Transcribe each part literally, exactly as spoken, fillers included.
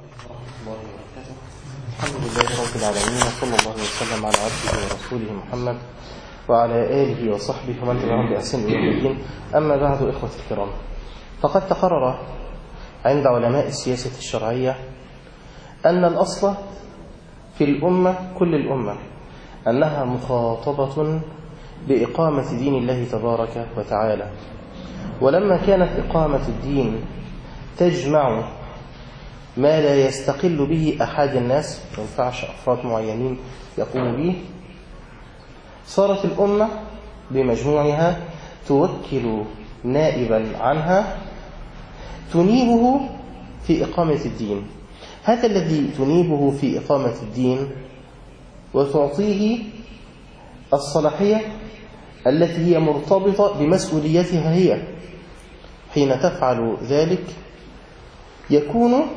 الله وبركاته. الحمد لله رب العالمين، وصلى الله وسلم على عبده ورسوله محمد وعلى آله وصحبه ومن تبعهم بإحسان إلى يوم الدين. أما بعد، إخوة الكرام، فقد تقرر عند علماء السياسة الشرعية أن الأصل في الأمة كل الأمة أنها مخاطبة بإقامة دين الله تبارك وتعالى. ولما كانت إقامة الدين تجمع ما لا يستقل به أحد الناس، ما ينفعش أفراد معينين يقوموا به، صارت الأمة بمجموعها توكل نائبا عنها تنيبه في إقامة الدين. هذا الذي تنيبه في إقامة الدين وتعطيه الصلاحية التي هي مرتبطة بمسؤوليتها هي، حين تفعل ذلك يكون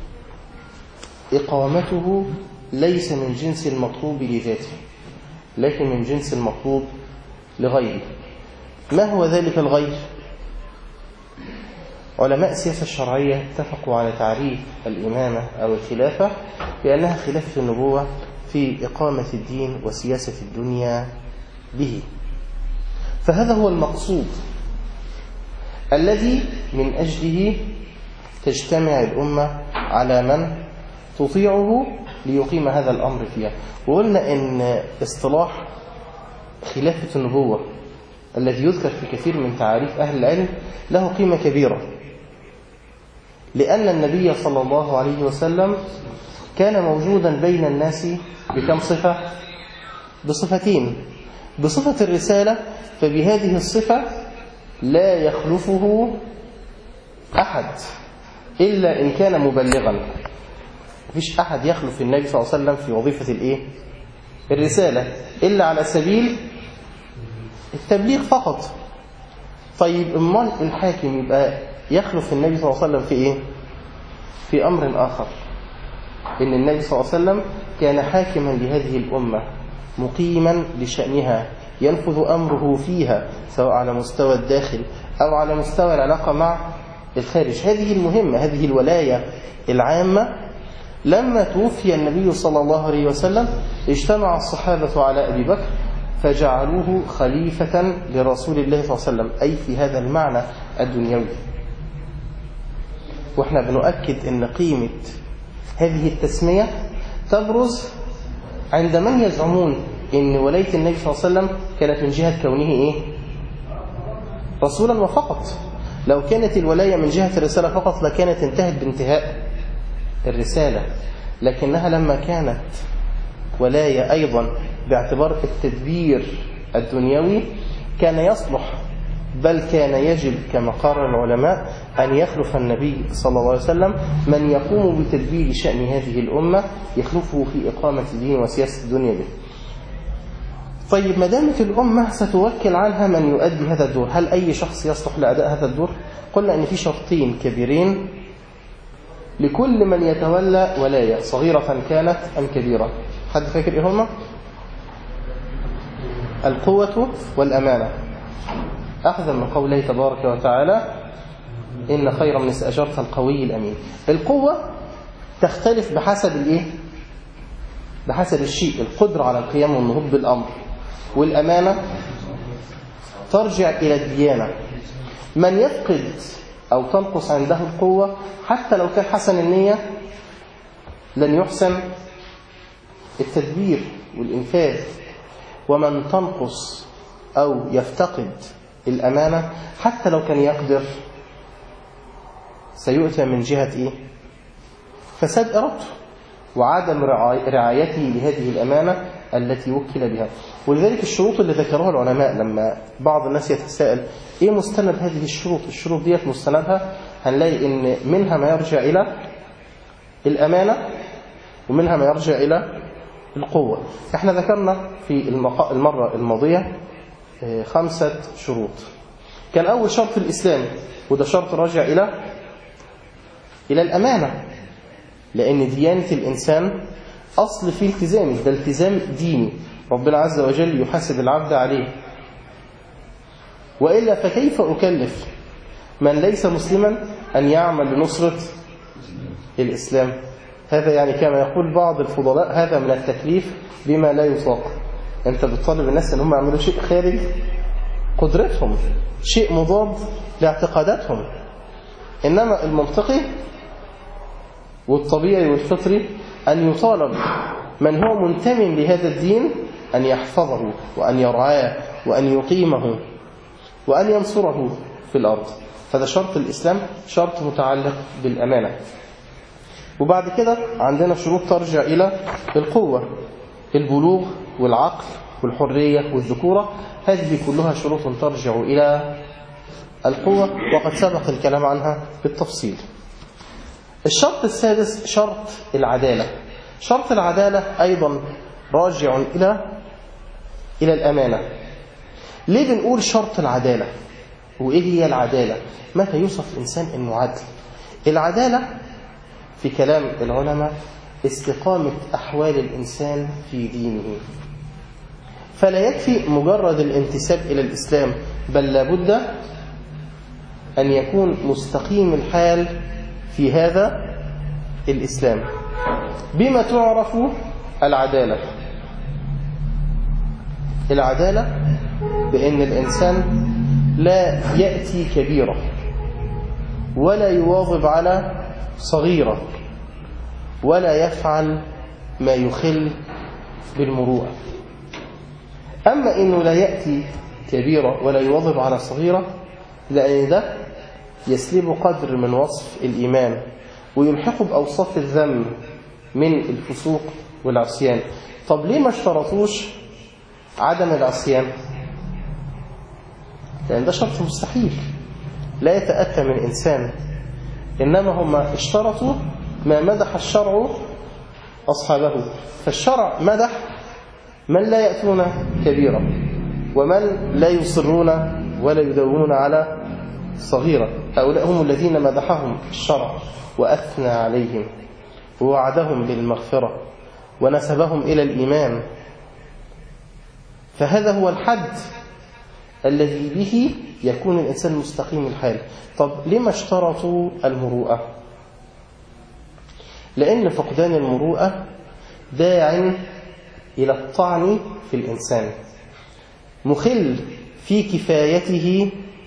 إقامته ليس من جنس المطلوب لذاته، لكن من جنس المطلوب لغيره. ما هو ذلك الغير؟ علماء السياسة الشرعية اتفقوا على تعريف الإمامة أو الخلافة بأنها خلافة النبوة في إقامة الدين وسياسة الدنيا به. فهذا هو المقصود الذي من أجله تجتمع الأمة على من تطيعه ليقيم هذا الأمر فيها. وقلنا إن اصطلاح خلافة النبوة الذي يذكر في كثير من تعاريف أهل العلم له قيمة كبيرة، لأن النبي صلى الله عليه وسلم كان موجودا بين الناس بكم صفة؟ بصفتين: بصفة الرسالة، فبهذه الصفة لا يخلفه أحد إلا إن كان مبلغا. مفيش أحد يخلف النبي صلى الله عليه وسلم في وظيفة الإيه؟ الرسالة، إلا على سبيل التبليغ فقط. طيب امال الحاكم يبقى يخلف النبي صلى الله عليه وسلم في إيه؟ في أمر آخر، إن النبي صلى الله عليه وسلم كان حاكما لهذه الأمة مقيما لشأنها، ينفذ أمره فيها سواء على مستوى الداخل أو على مستوى العلاقة مع الخارج. هذه المهمة، هذه الولاية العامة. لما توفي النبي صلى الله عليه وسلم اجتمع الصحابة على أبي بكر فجعلوه خليفة لرسول الله صلى الله عليه وسلم، أي في هذا المعنى الدنيوي. وإحنا بنؤكد أن قيمة هذه التسمية تبرز عند من يزعمون أن ولاية النبي صلى الله عليه وسلم كانت من جهة كونه إيه؟ رسولا وفقط. لو كانت الولاية من جهة الرسالة فقط لكانت انتهت بانتهاء الرسالة، لكنها لما كانت ولاية أيضا باعتبار التدبير الدنيوي كان يصلح، بل كان يجب كما قرر العلماء أن يخلف النبي صلى الله عليه وسلم من يقوم بتدبير شأن هذه الأمة، يخلفه في إقامة الدين وسياسة الدنيا به. طيب، ما دامت الأمة ستوكل عنها من يؤدي هذا الدور، هل أي شخص يصلح لأداء هذا الدور؟ قلنا أن في شرطين كبيرين لكل من يتولى ولاية، صغيرة كانت أم كبيرة. حد فاكر إيه هما؟ القوة والأمانة، أخذا من قوله تبارك وتعالى: إن خير من استأجرت القوي الأمين. القوة تختلف بحسب الإيه؟ بحسب الشيء، القدرة على القيام والنهوض بالأمر. والأمانة ترجع إلى الديانة. من يفقد أو تنقص عنده القوة حتى لو كان حسن النية لن يحسن التدبير والإنفاذ. ومن تنقص أو يفتقد الأمانة حتى لو كان يقدر سيؤتى من جهة إيه؟ فساد إرادته وعدم رعايته لهذه الأمانة التي وكل بها. ولذلك الشروط اللي ذكرها العلماء، لما بعض الناس يتساءل إيه مستند هذه الشروط، الشروط ديت مستندها هنلاقي إن منها ما يرجع إلى الأمانة ومنها ما يرجع إلى القوة. احنا ذكرنا في المرة الماضية خمسة شروط. كان أول شرط الإسلام، وده شرط راجع إلى إلى الأمانة، لأن ديانة الإنسان أصل في التزامه، ده التزام ديني ربنا عز وجل يحاسب العبد عليه. وإلا فكيف أكلف من ليس مسلما أن يعمل لنصرة الإسلام؟ هذا يعني كما يقول بعض الفضلاء هذا من التكليف بما لا يطاق. أنت بتطالب الناس أن هم يعملوا شيء خارج قدرتهم، شيء مضاد لاعتقاداتهم. إنما المنطقي والطبيعي والفطري أن يطالب من هو منتمي لهذا الدين أن يحفظه وأن يرعاه وأن يقيمه وأن ينصره في الأرض. فده شرط الإسلام، شرط متعلق بالأمانة. وبعد كده عندنا شروط ترجع إلى القوة، البلوغ والعقل والحرية والذكورة. هذه كلها شروط ترجع إلى القوة، وقد سبق الكلام عنها بالتفصيل. الشرط السادس شرط العدالة. شرط العدالة أيضا راجع إلى إلى الأمانة. ليه بنقول شرط العدالة؟ وإيه هي العدالة؟ متى يوصف الإنسان أنه عدل؟ العدالة في كلام العلماء استقامة أحوال الإنسان في دينه. فلا يكفي مجرد الانتساب إلى الإسلام، بل لابد أن يكون مستقيم الحال في هذا الإسلام. بما تعرف العدالة؟ العدالة بأن الإنسان لا يأتي كبيرة ولا يواظب على صغيرة ولا يفعل ما يخل بالمروءة. أما إنه لا يأتي كبيرة ولا يواظب على صغيرة، لأن ده يسلب قدر من وصف الإيمان ويلحقه بأوصاف الذم من الفسوق والعصيان. طب ليه ما اشترطوش عدم العصيان؟ لأن ده شرط مستحيل لا يتأتى من إنسان. إنما هم اشترطوا ما مدح الشرع أصحابه. فالشرع مدح من لا يأتون كبيرة ومن لا يصرون ولا يدومون على صغيرة. هؤلاء هم الذين مدحهم الشرع وأثنى عليهم ووعدهم بالمغفرة ونسبهم إلى الإيمان. فهذا هو الحد الذي به يكون الإنسان مستقيم الحال. طب لما اشترطوا المروءة؟ لأن فقدان المروءة داع إلى الطعن في الإنسان، مخل في كفايته.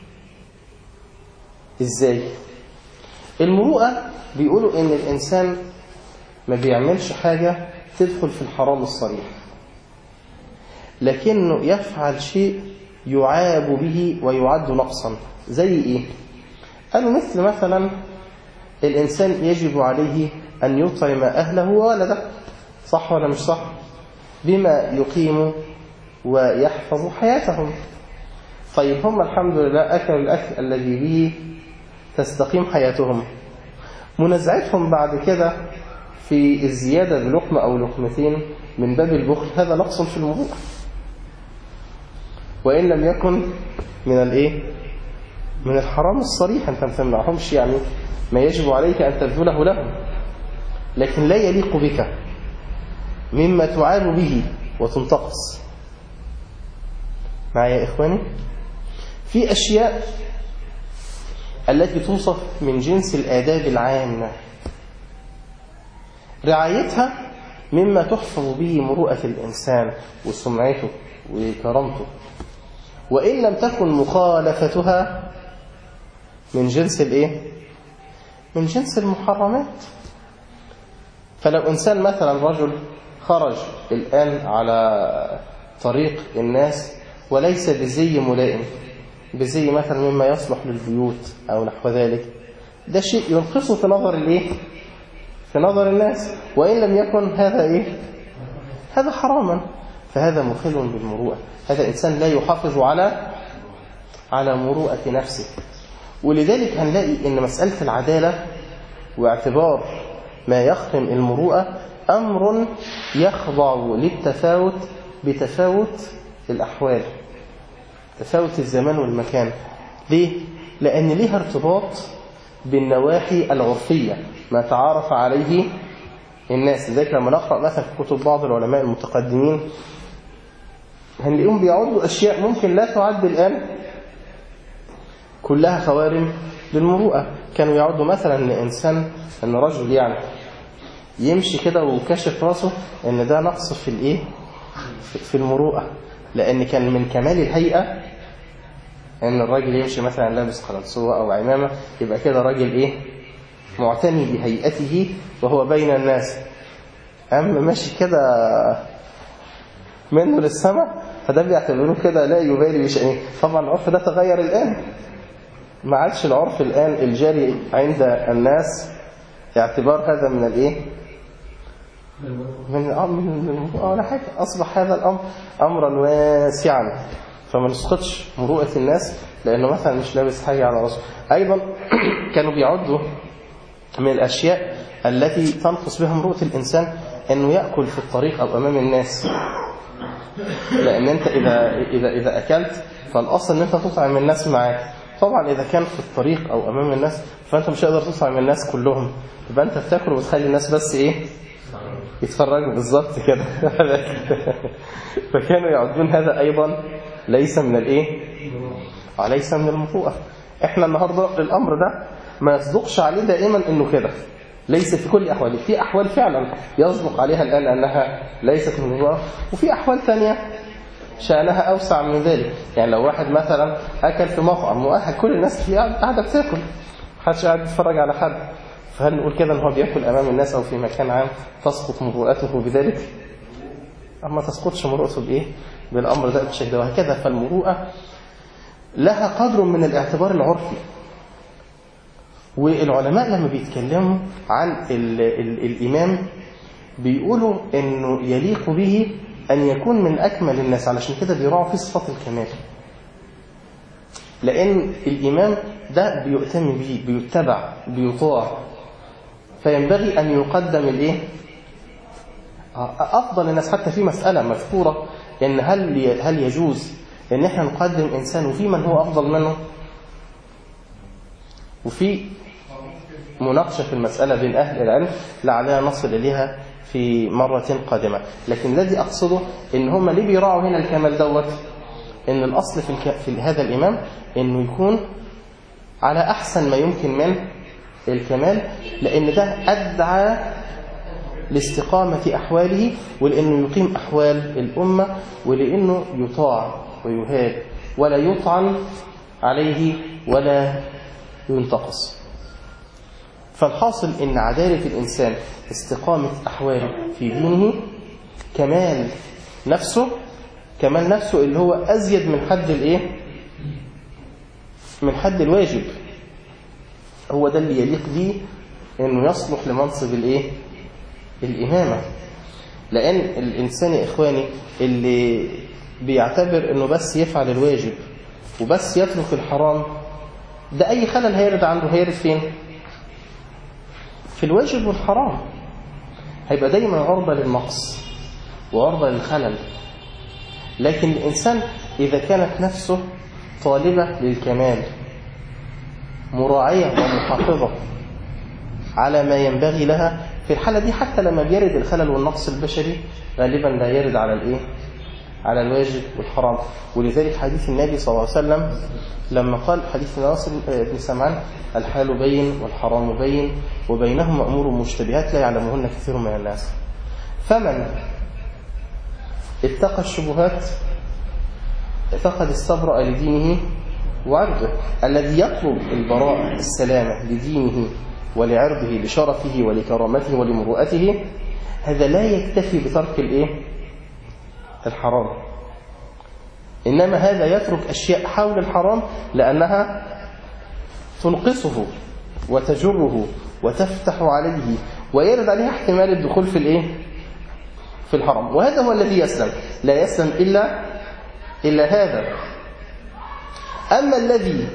إزاي؟ المروءة بيقولوا إن الإنسان ما بيعملش حاجة تدخل في الحرام الصريح، لكنه يفعل شيء يعاب به ويعد نقصا. زي إيه؟ قالوا مثل مثلا الإنسان يجب عليه أن يطعم أهله وولده، صح ولا مش صح؟ بما يقيم ويحفظ حياتهم. طيب هم الحمد لله أكلوا الأكل الذي به تستقيم حياتهم. منازعتهم بعد كده في الزيادة بلقمة أو لقمتين من باب البخل، هذا نقص في المروءة، وإن لم يكن من الإيه؟ من الحرام الصريح. أنت ما تمنعهمش يعني ما يجب عليك أن تبذله لهم، لكن لا يليق بك مما تعاب به وتنتقص. معي يا إخواني؟ في أشياء التي توصف من جنس الآداب العامة، رعايتها مما تحفظ به مروءة الإنسان وسمعته وكرامته، وإن لم تكن مخالفتها من جنس الإيه؟ من جنس المحرمات. فلو إنسان مثلا رجل خرج الآن على طريق الناس وليس بزي ملائم، بزي مثلا مما يصلح للبيوت أو نحو ذلك، ده شيء ينقصه في نظر الإيه؟ في نظر الناس، وإن لم يكن هذا إيه؟ هذا حراما. فهذا مخل بالمروءة. هذا إنسان لا يحافظ على على مروءة نفسه. ولذلك هنلاقي إن مسألة العدالة واعتبار ما يخرم المروءة أمر يخضع للتفاوت بتفاوت الأحوال، تفاوت الزمان والمكان. ليه؟ لأن ليها ارتباط بالنواحي العرفية، ما تعارف عليه الناس. لذلك لما نقرأ مثلا في كتب بعض العلماء المتقدمين هنلاقيهم بيعودوا أشياء ممكن لا تعد الآن كلها خوارم للمروءة. كانوا يعدوا مثلا ان انسان ان رجل يعني يمشي كده وكشف راسه ان ده نقص في الايه في المروءه، لان كان من كمال الهيئه ان الراجل يمشي مثلا لابس قلنسوه او عمامه، يبقى كده راجل ايه معتني بهيئته وهو بين الناس. اما ماشي كده منه للسماء فده بيعتبروه كده لا يبالي بشأنه. طبعا العرف ده تغير الآن، ما عادش العرف الآن الجاري عند الناس اعتبار هذا من الايه من الامر ولا حاجه. اصبح هذا الامر امرا واسعا، فما نسقطش مروءه الناس لانه مثلا مش لابس حاجه على راسه. ايضا كانوا بيعدوا من الاشياء التي تنقص بها مروءه الانسان انه ياكل في الطريق او امام الناس، لان انت اذا اذا اذا اكلت فالاصل ان انت تطعم الناس معاك. طبعا اذا كان في الطريق او امام الناس فانت مش هتقدر تطعم الناس كلهم، يبقى انت بتاكل وتخلي الناس بس ايه يتفرجوا بالظبط كده. فكانوا يعدون هذا ايضا ليس من الايه ليس من المروءه. احنا النهارده الامر ده ما يصدقش عليه دائما انه كده، ليس في كل احواله. في احوال فعلا يصدق عليها الان انها ليست من المروءه، وفي احوال ثانيه شأنها أوسع من ذلك. يعني لو واحد مثلا أكل في مطعم وأهل كل الناس فيه قاعدة بتاكل، محدش قاعد يتفرج على حد، فهل نقول كده ان هو بياكل امام الناس او في مكان عام تسقط مروءته بذلك؟ اما تسقطش مروءته بايه بالامر ده بالشكل ده. وهكذا فالمروءه لها قدر من الاعتبار العرفي. والعلماء لما بيتكلموا عن ال ال الامام بيقولوا انه يليق به ان يكون من اكمل الناس، علشان كده بيراعوا في صفات الكمال، لان الامام ده بيؤتم به بيتبع بيطاع، فينبغي أن يقدم الإيه؟ أفضل الناس. حتى في مسألة مذكورة إن هل هل يجوز إن إحنا نقدم إنسان وفي من هو أفضل منه؟ وفي مناقشة في المسألة بين أهل العلم لعلنا نصل إليها في مرة قادمة. لكن الذي أقصده إن هم ليه بيراعوا هنا الكمال دوت، إن الأصل في, الك... في هذا الإمام إنه يكون على أحسن ما يمكن من الكمال، لأن ده أدعى لاستقامة أحواله، ولأنه يقيم أحوال الأمة، ولأنه يطاع ويهاب ولا يطعن عليه ولا ينتقص. فالحاصل إن عدالة الإنسان استقامة أحواله في دينه، كمال نفسه كمال نفسه اللي هو أزيد من حد الإيه؟ من حد الواجب. هو ده اللي يليق به انه يصلح لمنصب الايه الامامه. لان الانسان يا اخواني اللي بيعتبر انه بس يفعل الواجب وبس يترك الحرام، ده اي خلل هيرد عنده هيرد فين؟ في الواجب والحرام. هيبقى دايما عرضه للنقص وعرضه للخلل. لكن الانسان اذا كانت نفسه طالبه للكمال مراعية ومحافظة على ما ينبغي لها، في الحالة دي حتى لما بيرد الخلل والنقص البشري غالبا لا يرد على الايه على الواجب والحرام. ولذلك حديث النبي صلى الله عليه وسلم لما قال حديث ناصر بن سمعان: الحلال بين والحرام بين وبينهما أمور مشتبهات لا يعلمهن كثير من الناس، فمن اتقى الشبهات فقد استبرأ لدينه وعرضه. الذي يطلب البراء السلامة لدينه ولعرضه لشرفه ولكرامته ولمروءته، هذا لا يكتفي بترك الايه الحرام، إنما هذا يترك أشياء حول الحرام لأنها تنقصه وتجره وتفتح عليه ويرد عليه احتمال الدخول في الايه في الحرام. وهذا هو الذي يسلم، لا يسلم إلا إلا هذا. أما الذي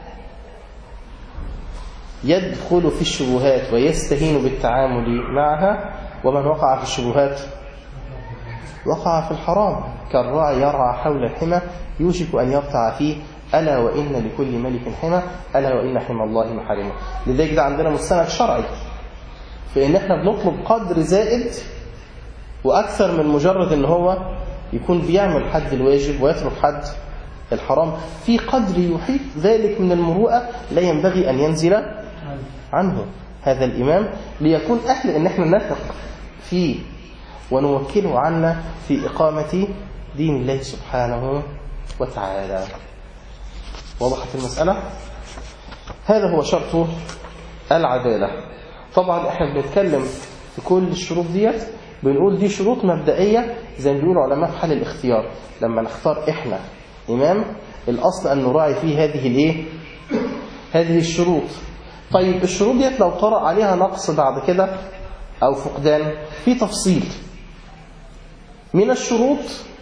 يدخل في الشبهات ويستهين بالتعامل معها، ومن وقع في الشبهات وقع في الحرام، كالراعي يرعى حول الحمى يوشك أن يرتع فيه، ألا وإن لكل ملك حمى، ألا وإن حمى الله محارمه. لذلك ده عندنا مستند شرعي في إن احنا بنطلب قدر زائد وأكثر من مجرد إن هو يكون بيعمل حد الواجب ويترك حد الحرام، في قدر يحيط ذلك من المروءة لا ينبغي أن ينزل عنه هذا الإمام ليكون أهل إن احنا نثق فيه ونوكله عنا في إقامة دين الله سبحانه وتعالى. وضحت المسألة؟ هذا هو شرط العدالة. طبعا احنا بنتكلم في كل الشروط ديت بنقول دي شروط مبدئية زي ما بيقولوا علماء في حال الاختيار. لما نختار احنا إمام الأصل أن نراعي فيه هذه الايه هذه الشروط. طيب الشروط ديت لو طرأ عليها نقص بعد كده أو فقدان في تفصيل. من الشروط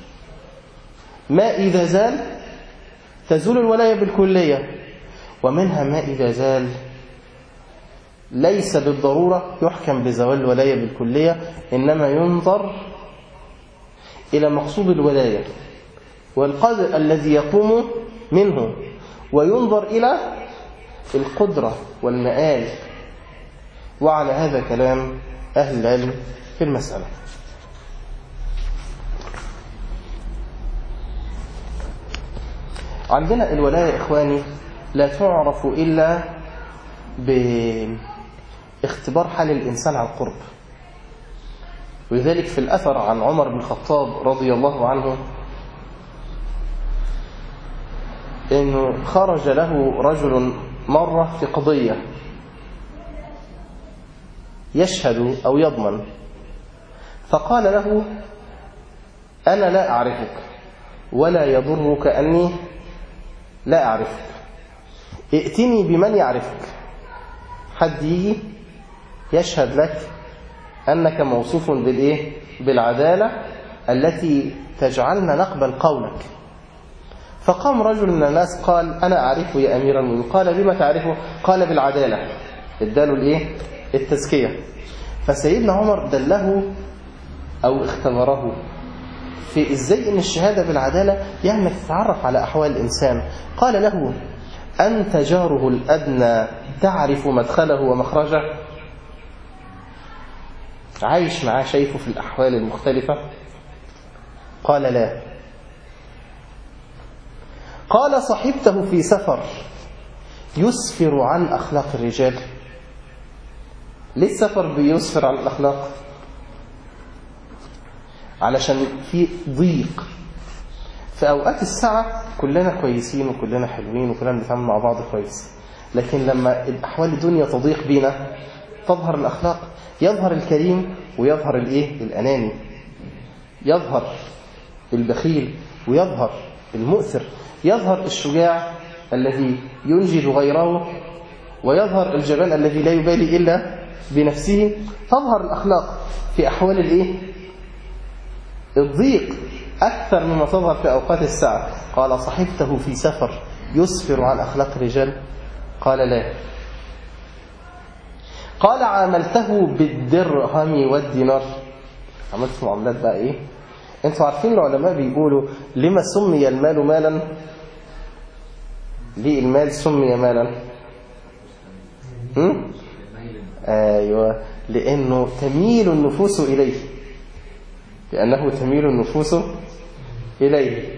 ما إذا زال تزول الولاية بالكلية، ومنها ما إذا زال ليس بالضرورة يحكم بزوال الولاية بالكلية، إنما ينظر إلى مقصود الولاية والقدر الذي يقوم منه، وينظر إلى القدرة والمآل. وعلى هذا كلام أهل العلم في المسألة. عندنا الولاية إخواني لا تعرف إلا باختبار حال الإنسان على القرب. ولذلك في الأثر عن عمر بن الخطاب رضي الله عنه إنه خرج له رجل مرة في قضية يشهد أو يضمن، فقال له أنا لا أعرفك ولا يضرك أني لا أعرفك، ائتني بمن يعرفك. حد يجي يشهد لك أنك موصوف بالإيه؟ بالعدالة التي تجعلنا نقبل قولك. فقام رجل من الناس قال أنا أعرفه يا أمير المؤمنين. قال بما تعرفه؟ قال بالعدالة. اداله الإيه؟ التزكية. فسيدنا عمر دله أو اختبره في إزاي إن الشهادة بالعدالة يعني تتعرف على أحوال الإنسان. قال له أنت جاره الأدنى تعرف مدخله ومخرجه؟ عايش معاه شايفه في الأحوال المختلفة؟ قال لا. قال صحبته في سفر يسفر عن أخلاق الرجال؟ ليه السفر بيسفر عن الأخلاق؟ علشان في ضيق. في أوقات الساعة كلنا كويسين وكلنا حلوين وكلنا بنتعامل مع بعض كويس، لكن لما الأحوال الدنيا تضيق بينا تظهر الأخلاق. يظهر الكريم ويظهر الإيه؟ الأناني. يظهر البخيل ويظهر المؤثر. يظهر الشجاع الذي ينجد غيره ويظهر الجبان الذي لا يبالي إلا بنفسه. تظهر الأخلاق في أحوال الإيه؟ الضيق أكثر مما تظهر في أوقات الساعة. قال صحبته في سفر يسفر عن أخلاق الرجال؟ قال لا. قال عاملته بالدرهم والدينار؟ عملت معاملات بقى إيه؟ أنتوا عارفين العلماء بيقولوا لما سمي المال مالا؟ ليه المال سمي مالا؟ هم؟ أيوة، لأنه تميل النفوس إليه، لأنه تميل النفوس إليه.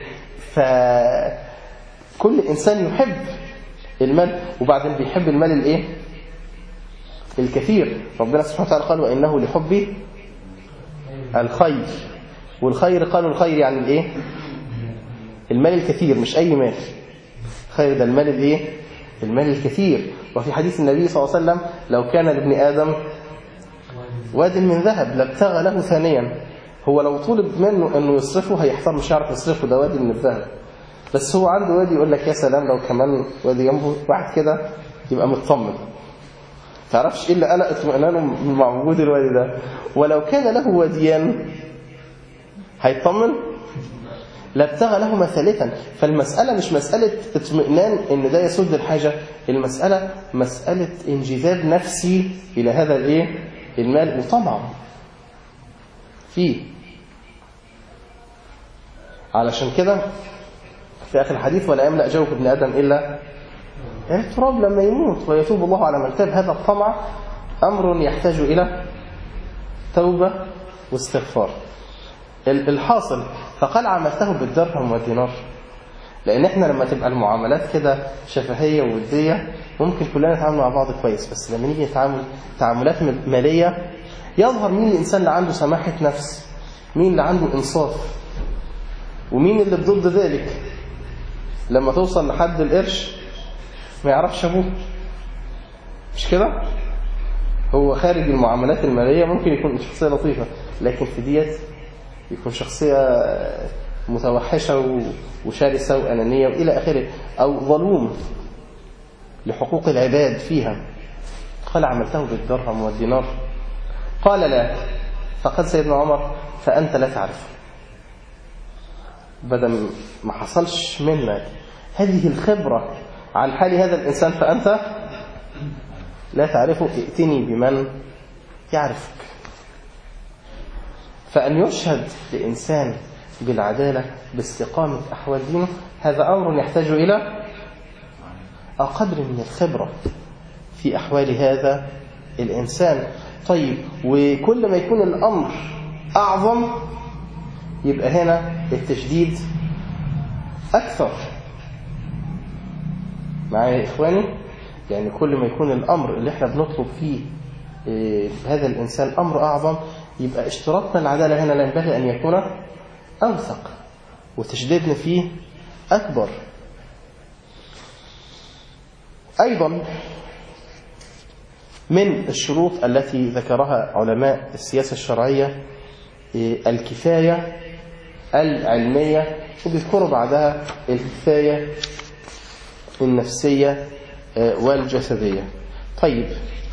فكل إنسان يحب المال، وبعدين بيحب المال الإيه؟ الكثير. ربنا سبحانه وتعالى قال وإنه لحب الخير، والخير قالوا الخير يعني الإيه؟ المال الكثير، مش أي مال. خير ده المال الإيه؟ المال الكثير. وفي حديث النبي صلى الله عليه وسلم لو كان لابن آدم واد من ذهب لابتغى له ثانيا. هو لو طلب منه أنه يصرفه هيحتار، مش يعرف يصرفه، ده وادي من الذهب. بس هو عنده وادي يقول لك يا سلام لو كمان وادي جنبه واحد كده يبقى مطمن. تعرفش إيه اللي قلق اطمئنانه مع وجود الوادي ده. ولو كان له واديان هيطمن؟ لابتغى لهما ثالثا. فالمسألة مش مسألة اطمئنان إن ده يسد الحاجة، المسألة مسألة انجذاب نفسي إلى هذا الإيه؟ المال وطمع فيه. علشان كده في آخر الحديث ولا يملأ جوف ابن آدم إلا التراب لما يموت ويتوب الله على من تاب. هذا الطمع أمر يحتاج إلى توبة واستغفار. الحاصل فقال عملته بالدرهم والدينار. لأن احنا لما تبقى المعاملات كده شفهية وودية ممكن كلنا نتعامل مع بعض كويس، بس لما نيجي نتعامل تعاملات مالية يظهر مين الإنسان اللي عنده سماحة نفس، مين اللي عنده إنصاف، ومين اللي بضد ذلك. لما توصل لحد القرش ما يعرفش أبوه، مش كده؟ هو خارج المعاملات المالية ممكن يكون شخصية لطيفة، لكن في ديت يكون شخصية متوحشة وشارسة وأنانية وإلى آخره، أو ظلوم لحقوق العباد فيها. قال عملته بالدرهم والدينار؟ قال لا. فقال سيدنا عمر فأنت لا تعرف، بدل ما حصلش منك هذه الخبرة عن حال هذا الإنسان فأنت لا تعرفه، ائتني بمن يعرفك. فأن يشهد لإنسان بالعدالة باستقامة أحوال دينه هذا أمر يحتاج إلى قدر من الخبرة في أحوال هذا الإنسان. طيب، وكل ما يكون الأمر أعظم يبقى هنا التشديد أكثر. معايا يا إخواني؟ يعني كل ما يكون الأمر اللي احنا بنطلب فيه هذا الإنسان أمر أعظم يبقى اشتراطنا العدالة هنا ينبغي أن يكون أوثق وتشديدنا فيه أكبر. أيضا من الشروط التي ذكرها علماء السياسة الشرعية الكفاية العلمية، وبيذكروا بعدها الكفاية النفسية والجسدية. طيب،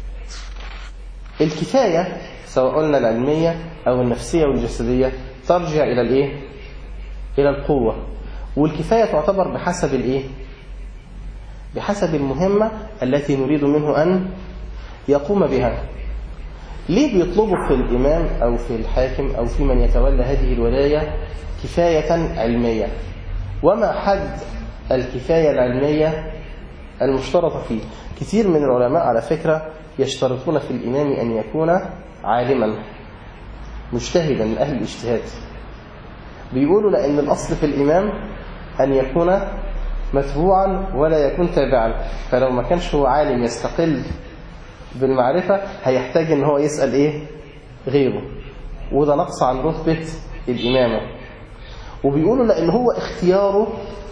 الكفاية سواء قلنا العلمية أو النفسية والجسدية ترجع إلى الإيه؟ إلى القوة. والكفاية تعتبر بحسب الإيه؟ بحسب المهمة التي نريد منه أن يقوم بها. ليه بيطلبوا في الإمام أو في الحاكم أو في من يتولى هذه الولاية كفاية علمية؟ وما حد الكفاية العلمية المشترطة فيه؟ كثير من العلماء على فكرة يشترطون في الإمام أن يكون عالما مجتهدا من أهل الاجتهاد. بيقولوا لأن الأصل في الإمام أن يكون متبوعا ولا يكون تابعا، فلو ما كانش هو عالم يستقل بالمعرفة هيحتاج ان هو يسأل ايه غيره، وده نقص عن رتبة الإمامة. وبيقولوا لأن هو اختياره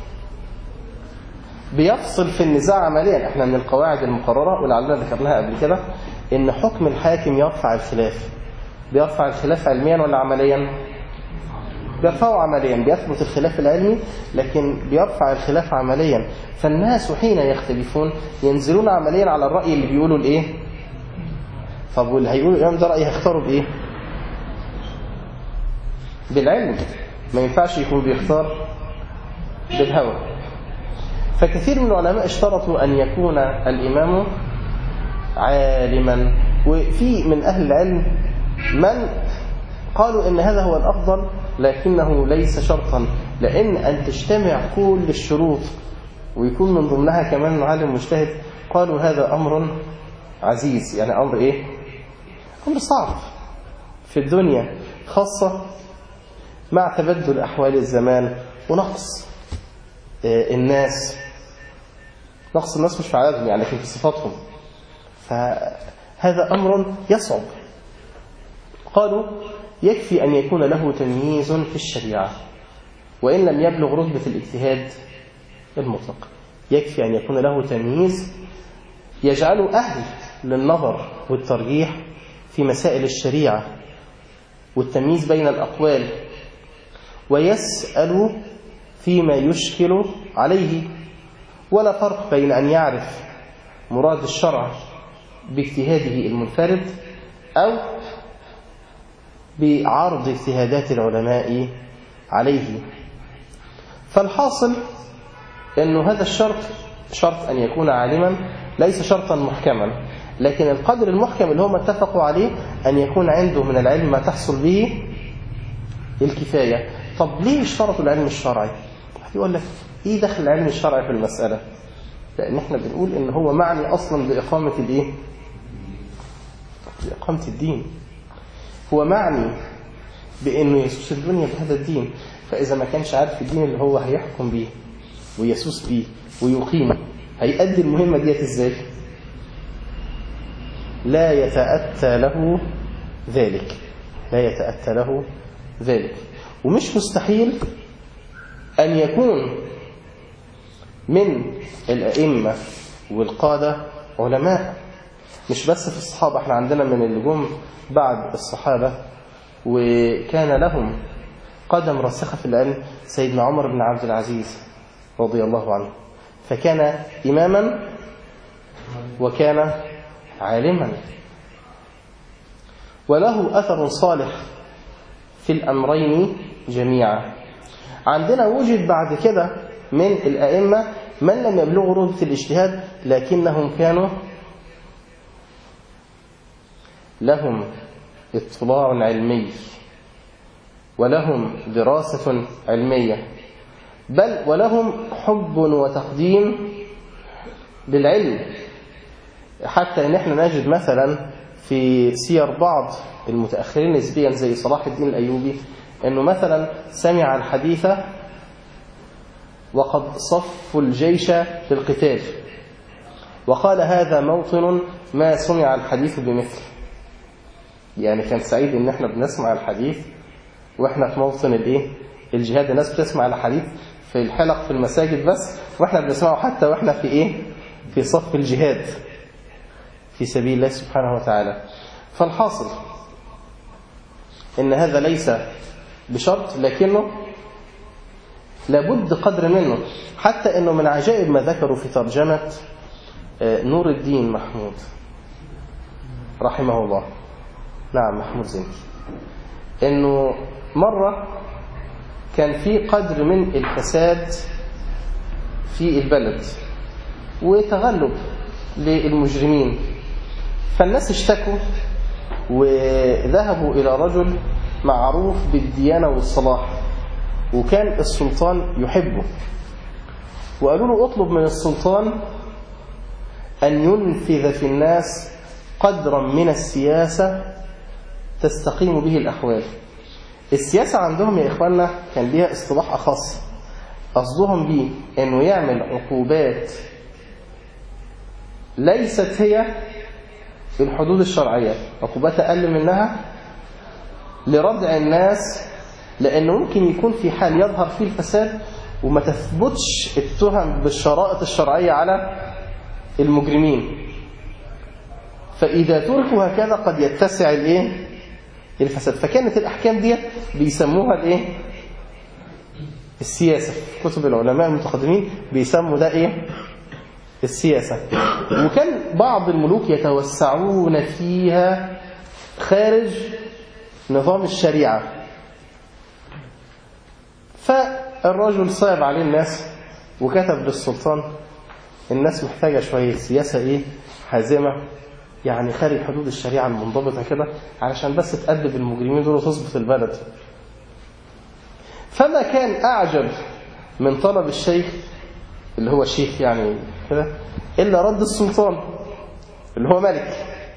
بيفصل في النزاع عمليا. احنا من القواعد المقررة ولعلنا ذكرناها قبل كده ان حكم الحاكم يرفع الخلاف. بيرفع الخلاف علميا ولا عمليا؟ بيرفعه عمليا، بيثبت الخلاف العلمي لكن بيرفع الخلاف عمليا. فالناس حين يختلفون ينزلون عمليا على الرأي اللي بيقولوا الايه. طب واللي هيقولوا الإمام ده رأي هيختاروا بايه؟ بالعلم، ما ينفعش يكون بيختار بالهوى. فكثير من العلماء اشترطوا أن يكون الإمام عالما، وفي من أهل العلم من قالوا إن هذا هو الأفضل لكنه ليس شرطا، لأن أن تجتمع كل الشروط ويكون من ضمنها كمان عالم مجتهد قالوا هذا أمر عزيز. يعني أمر إيه؟ أمر صعب في الدنيا، خاصة مع تبدل أحوال الزمان ونقص الناس. نقص الناس مش في عددهم يعني، لكن في صفاتهم. فهذا أمر يصعب. قالوا يكفي أن يكون له تمييز في الشريعة وإن لم يبلغ رتبة الاجتهاد المطلق. يكفي أن يكون له تمييز يجعله أهل للنظر والترجيح في مسائل الشريعة والتمييز بين الأقوال، ويسأل فيما يشكل عليه. ولا فرق بين أن يعرف مراد الشرع باجتهاده المنفرد أو بعرض اجتهادات العلماء عليه. فالحاصل أنه هذا الشرط شرط أن يكون عالما ليس شرطا محكما، لكن القدر المحكم اللي هم اتفقوا عليه أن يكون عنده من العلم ما تحصل به الكفاية. طب ليه اشترطوا العلم الشرعي؟ يقول لك ايه دخل العلم الشرعي في المسألة؟ لأن احنا بنقول ان هو معني أصلا بإقامة الايه؟ بإقامة الدين. هو معني بأنه يسوس الدنيا بهذا الدين، فإذا ما كانش عارف الدين اللي هو هيحكم به ويسوس بيه ويقيمه، هيأدي المهمة ديت ازاي؟ لا يتأتى له ذلك لا يتأتى له ذلك ومش مستحيل أن يكون من الأئمة والقادة علماء، مش بس في الصحابة. احنا عندنا من اللي جم بعد الصحابة وكان لهم قدم راسخة في العلم سيدنا عمر بن عبد العزيز رضي الله عنه، فكان إماما وكان عالما وله أثر صالح في الأمرين جميعا. عندنا وجد بعد كده من الأئمة من لم يبلغوا رتبة الاجتهاد لكنهم كانوا لهم اطلاع علمي ولهم دراسة علمية، بل ولهم حب وتقديم للعلم، حتى ان احنا نجد مثلا في سير بعض المتأخرين نسبيا زي صلاح الدين الأيوبي انه مثلا سمع الحديث وقد صفوا الجيش للقتال، وقال هذا موطن ما سمع الحديث بمثل. يعني كان سعيد ان احنا بنسمع الحديث واحنا في موطن الايه الجهاد. الناس بتسمع الحديث في الحلق في المساجد بس، واحنا بنسمعه حتى واحنا في ايه في صف الجهاد في سبيل الله سبحانه وتعالى. فالحاصل ان هذا ليس بشرط، لكنه لابد قدر منه، حتى انه من عجائب ما ذكروا في ترجمة نور الدين محمود رحمه الله، نعم محمود زنكي، انه مرة كان في قدر من الفساد في البلد وتغلب للمجرمين، فالناس اشتكوا وذهبوا إلى رجل معروف بالديانة والصلاح وكان السلطان يحبه، وقالوا له اطلب من السلطان أن ينفذ في الناس قدرا من السياسة تستقيم به الأحوال. السياسة عندهم يا إخواننا كان ليها اصطلاح أخص، قصدهم به أنه يعمل عقوبات ليست هي الحدود الشرعية، عقوبات أقل منها لردع الناس، لأنه ممكن يكون في حال يظهر فيه الفساد وما تثبتش التهم بالشرائط الشرعية على المجرمين، فإذا تركوا هكذا قد يتسع الايه الفساد. فكانت الأحكام دي بيسموها الايه السياسة، في كتب العلماء المتقدمين بيسموا ده ايه السياسة. وكان بعض الملوك يتوسعون فيها خارج نظام الشريعة، فالرجل صعب عليه الناس وكتب للسلطان الناس محتاجة شوية سياسة ايه حازمة، يعني خارج حدود الشريعة المنضبطة كده، علشان بس تأدب المجرمين دول وتظبط البلد. فما كان أعجب من طلب الشيخ اللي هو شيخ يعني كده إلا رد السلطان اللي هو ملك،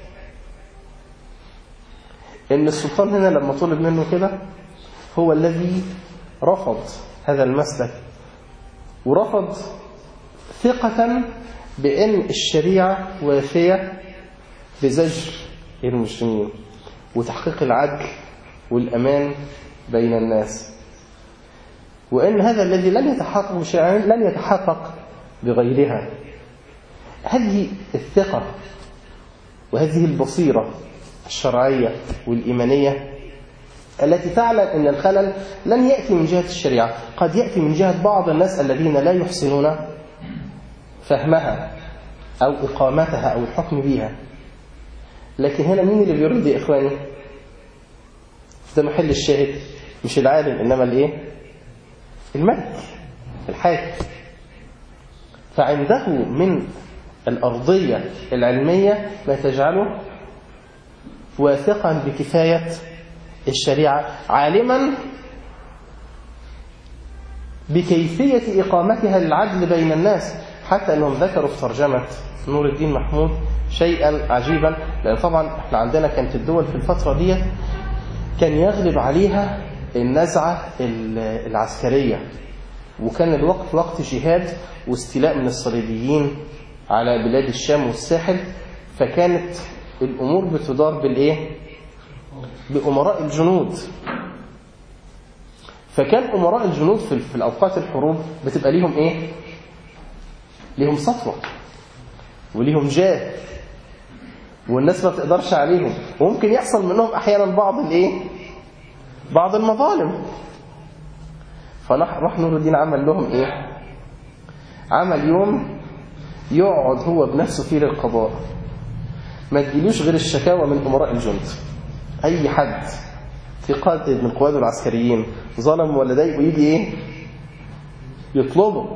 إن السلطان هنا لما طلب منه كده هو الذي رفض هذا المسلك، ورفض ثقة بأن الشريعة وافية بزجر المسلمين وتحقيق العدل والأمان بين الناس، وأن هذا الذي لن يتحقق بشريعة لن يتحقق بغيرها. هذه الثقة وهذه البصيرة الشرعية والإيمانية التي تعلم أن الخلل لن يأتي من جهة الشريعة، قد يأتي من جهة بعض الناس الذين لا يحسنون فهمها أو إقامتها أو الحكم بها. لكن هنا مين اللي بيرد يا إخواني؟ ده محل الشاهد، مش العالم إنما الإيه؟ الملك الحاكم. فعنده من الأرضية العلمية ما تجعله واثقا بكفاية الشريعة، عالما بكيفية إقامتها للعدل بين الناس، حتى أنهم ذكروا في ترجمة نور الدين محمود شيئا عجيبا، لأن طبعا احنا عندنا كانت الدول في الفترة دي كان يغلب عليها النزعة العسكرية، وكان الوقت وقت جهاد واستيلاء من الصليبيين على بلاد الشام والساحل، فكانت الأمور بتدار بالإيه؟ بأمراء الجنود. فكان أمراء الجنود في, في الأوقات الحروب بتبقى ليهم إيه؟ ليهم سطوة وليهم جاه، والناس ما بتقدرش عليهم، وممكن يحصل منهم أحيانا بعض الإيه؟ بعض المظالم. فراح نور الدين عمل لهم إيه؟ عمل يوم يقعد هو بنفسه فيه للقضاء، ما تجيلوش غير الشكاوى من أمراء الجند. أي حد في قائد من قواده العسكريين ظلم ولا ضايق ويجي إيه؟ يطلبه،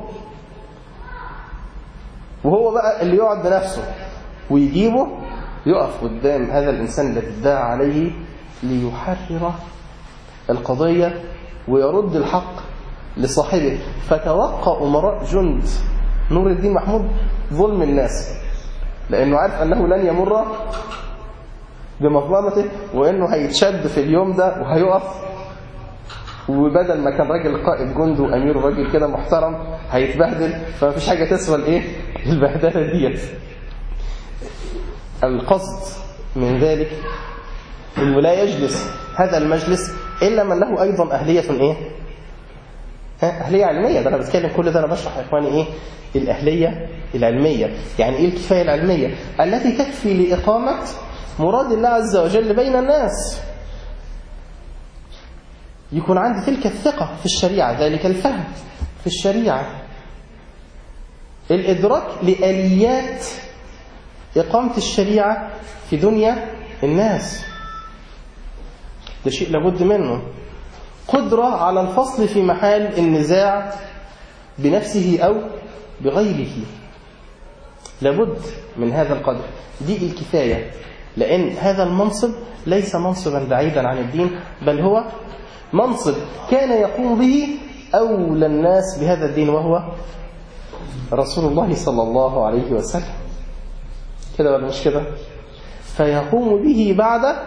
وهو بقى اللي يقعد بنفسه ويجيبه، يقف قدام هذا الإنسان الذي ادعى عليه ليحرر القضية ويرد الحق لصاحبه. فتوقع أمراء جند نور الدين محمود ظلم الناس، لأنه عارف أنه لن يمر بمظلمته، وأنه هيتشد في اليوم ده وهيقف، وبدل ما كان راجل قائد جند وأمير راجل كده محترم هيتبهدل، فمفيش حاجة تسوى الإيه؟ البهدلة ديت. القصد من ذلك إنه لا يجلس هذا المجلس إلا من له أيضا أهلية إيه؟ أهلية علمية. ده أنا بتكلم كل ده أنا بشرح يا إخواني إيه؟ الأهلية العلمية. يعني إيه الكفاية العلمية؟ التي تكفي لإقامة مراد الله عز وجل بين الناس. يكون عندي تلك الثقة في الشريعة، ذلك الفهم في الشريعة، الإدراك لآليات إقامة الشريعة في دنيا الناس. ده شيء لابد منه. قدرة على الفصل في محال النزاع بنفسه أو بغيره، لابد من هذا القدر. دي الكفاية، لأن هذا المنصب ليس منصبا بعيدا عن الدين، بل هو منصب كان يقوم به أولى الناس بهذا الدين، وهو رسول الله صلى الله عليه وسلم. كده ولا مش كده؟ فيقوم به بعد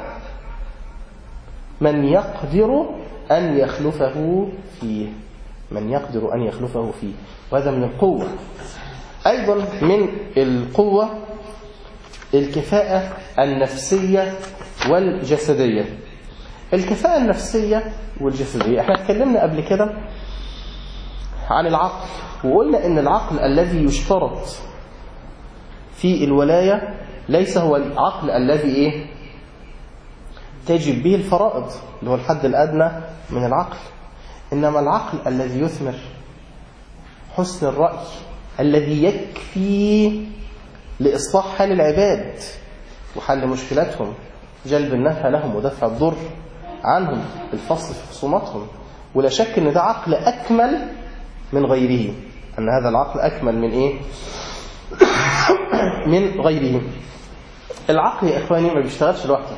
من يقدر أن يخلفه فيه، من يقدر أن يخلفه فيه، وهذا من القوة. أيضا من القوة الكفاءة النفسية والجسدية. الكفاءة النفسية والجسدية، احنا اتكلمنا قبل كده عن العقل، وقلنا ان العقل الذي يشترط في الولاية ليس هو العقل الذي ايه تجب به الفرائض، اللي هو الحد الأدنى من العقل، إنما العقل الذي يثمر حسن الرأي، الذي يكفي لإصلاح حال العباد وحل مشكلاتهم، جلب النفع لهم ودفع الضر عنهم، الفصل في خصوماتهم. ولا شك أن ده عقل أكمل من غيره، أن هذا العقل أكمل من إيه؟ من غيره. العقل يا إخواني ما بيشتغلش لوحده،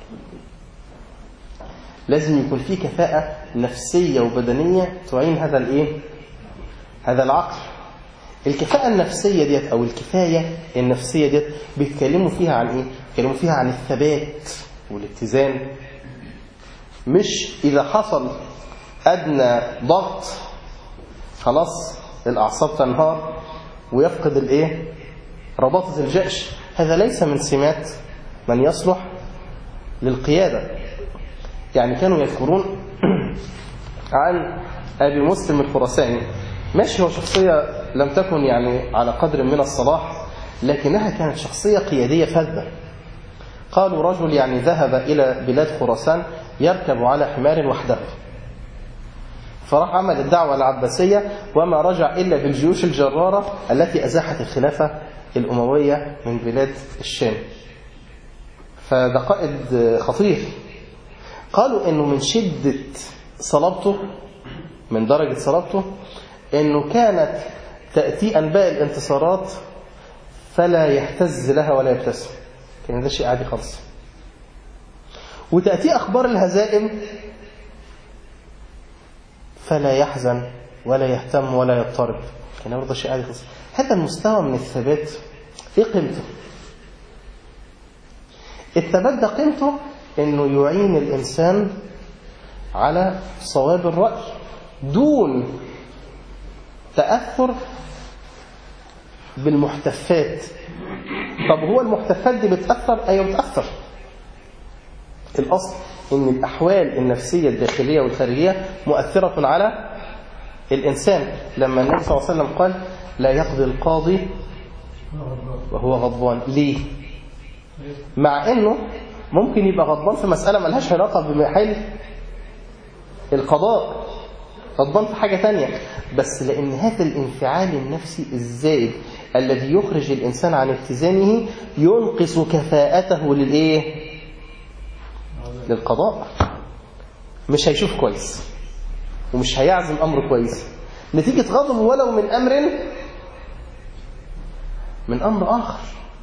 لازم يكون فيه كفاءة نفسية وبدنية تعين هذا الإيه؟ هذا العقل. الكفاءة النفسية ديت أو الكفاية النفسية ديت بيتكلموا فيها عن إيه؟ بيتكلموا فيها عن الثبات والاتزان. مش إذا حصل أدنى ضغط خلاص الأعصاب تنهار ويفقد الإيه؟ رباطة الجأش. هذا ليس من سمات من يصلح للقيادة. يعني كانوا يذكرون عن أبي مسلم الخراساني، ماشي هو شخصية لم تكن يعني على قدر من الصلاح، لكنها كانت شخصية قيادية فذة. قالوا رجل يعني ذهب إلى بلاد خراسان يركب على حمار وحده، فراح عمل الدعوة العباسية وما رجع إلا بالجيوش الجرارة التي أزاحت الخلافة الأموية من بلاد الشام. فده قائد خطير. قالوا إنه من شدة صلابته، من درجة صلابته، إنه كانت تأتي أنباء الانتصارات فلا يهتز لها ولا يبتسم، كان ده شيء عادي خالص. وتأتي أخبار الهزائم فلا يحزن ولا يهتم ولا يضطرب، كان برضه شيء عادي خالص. هذا المستوى من الثبات إيه قيمته؟ الثبات ده قيمته إنه يعين الإنسان على صواب الرأي دون تأثر بالمحتفات. طب هو المحتفات دي بتأثر؟ أيوة بتأثر. الأصل إن الأحوال النفسية الداخلية والخارجية مؤثرة على الإنسان. لما النبي صلى الله عليه وسلم قال لا يقضي القاضي وهو غضبان. ليه؟ مع إنه ممكن يبقى غضبان في مسألة ملهاش علاقة بمحل القضاء، غضبان في حاجة تانية، بس لأن هذا الانفعال النفسي الزائد الذي يخرج الإنسان عن اتزانه ينقص كفاءته للإيه؟ للقضاء. مش هيشوف كويس ومش هيعزم أمر كويس نتيجة غضب ولو من أمر من أمر آخر.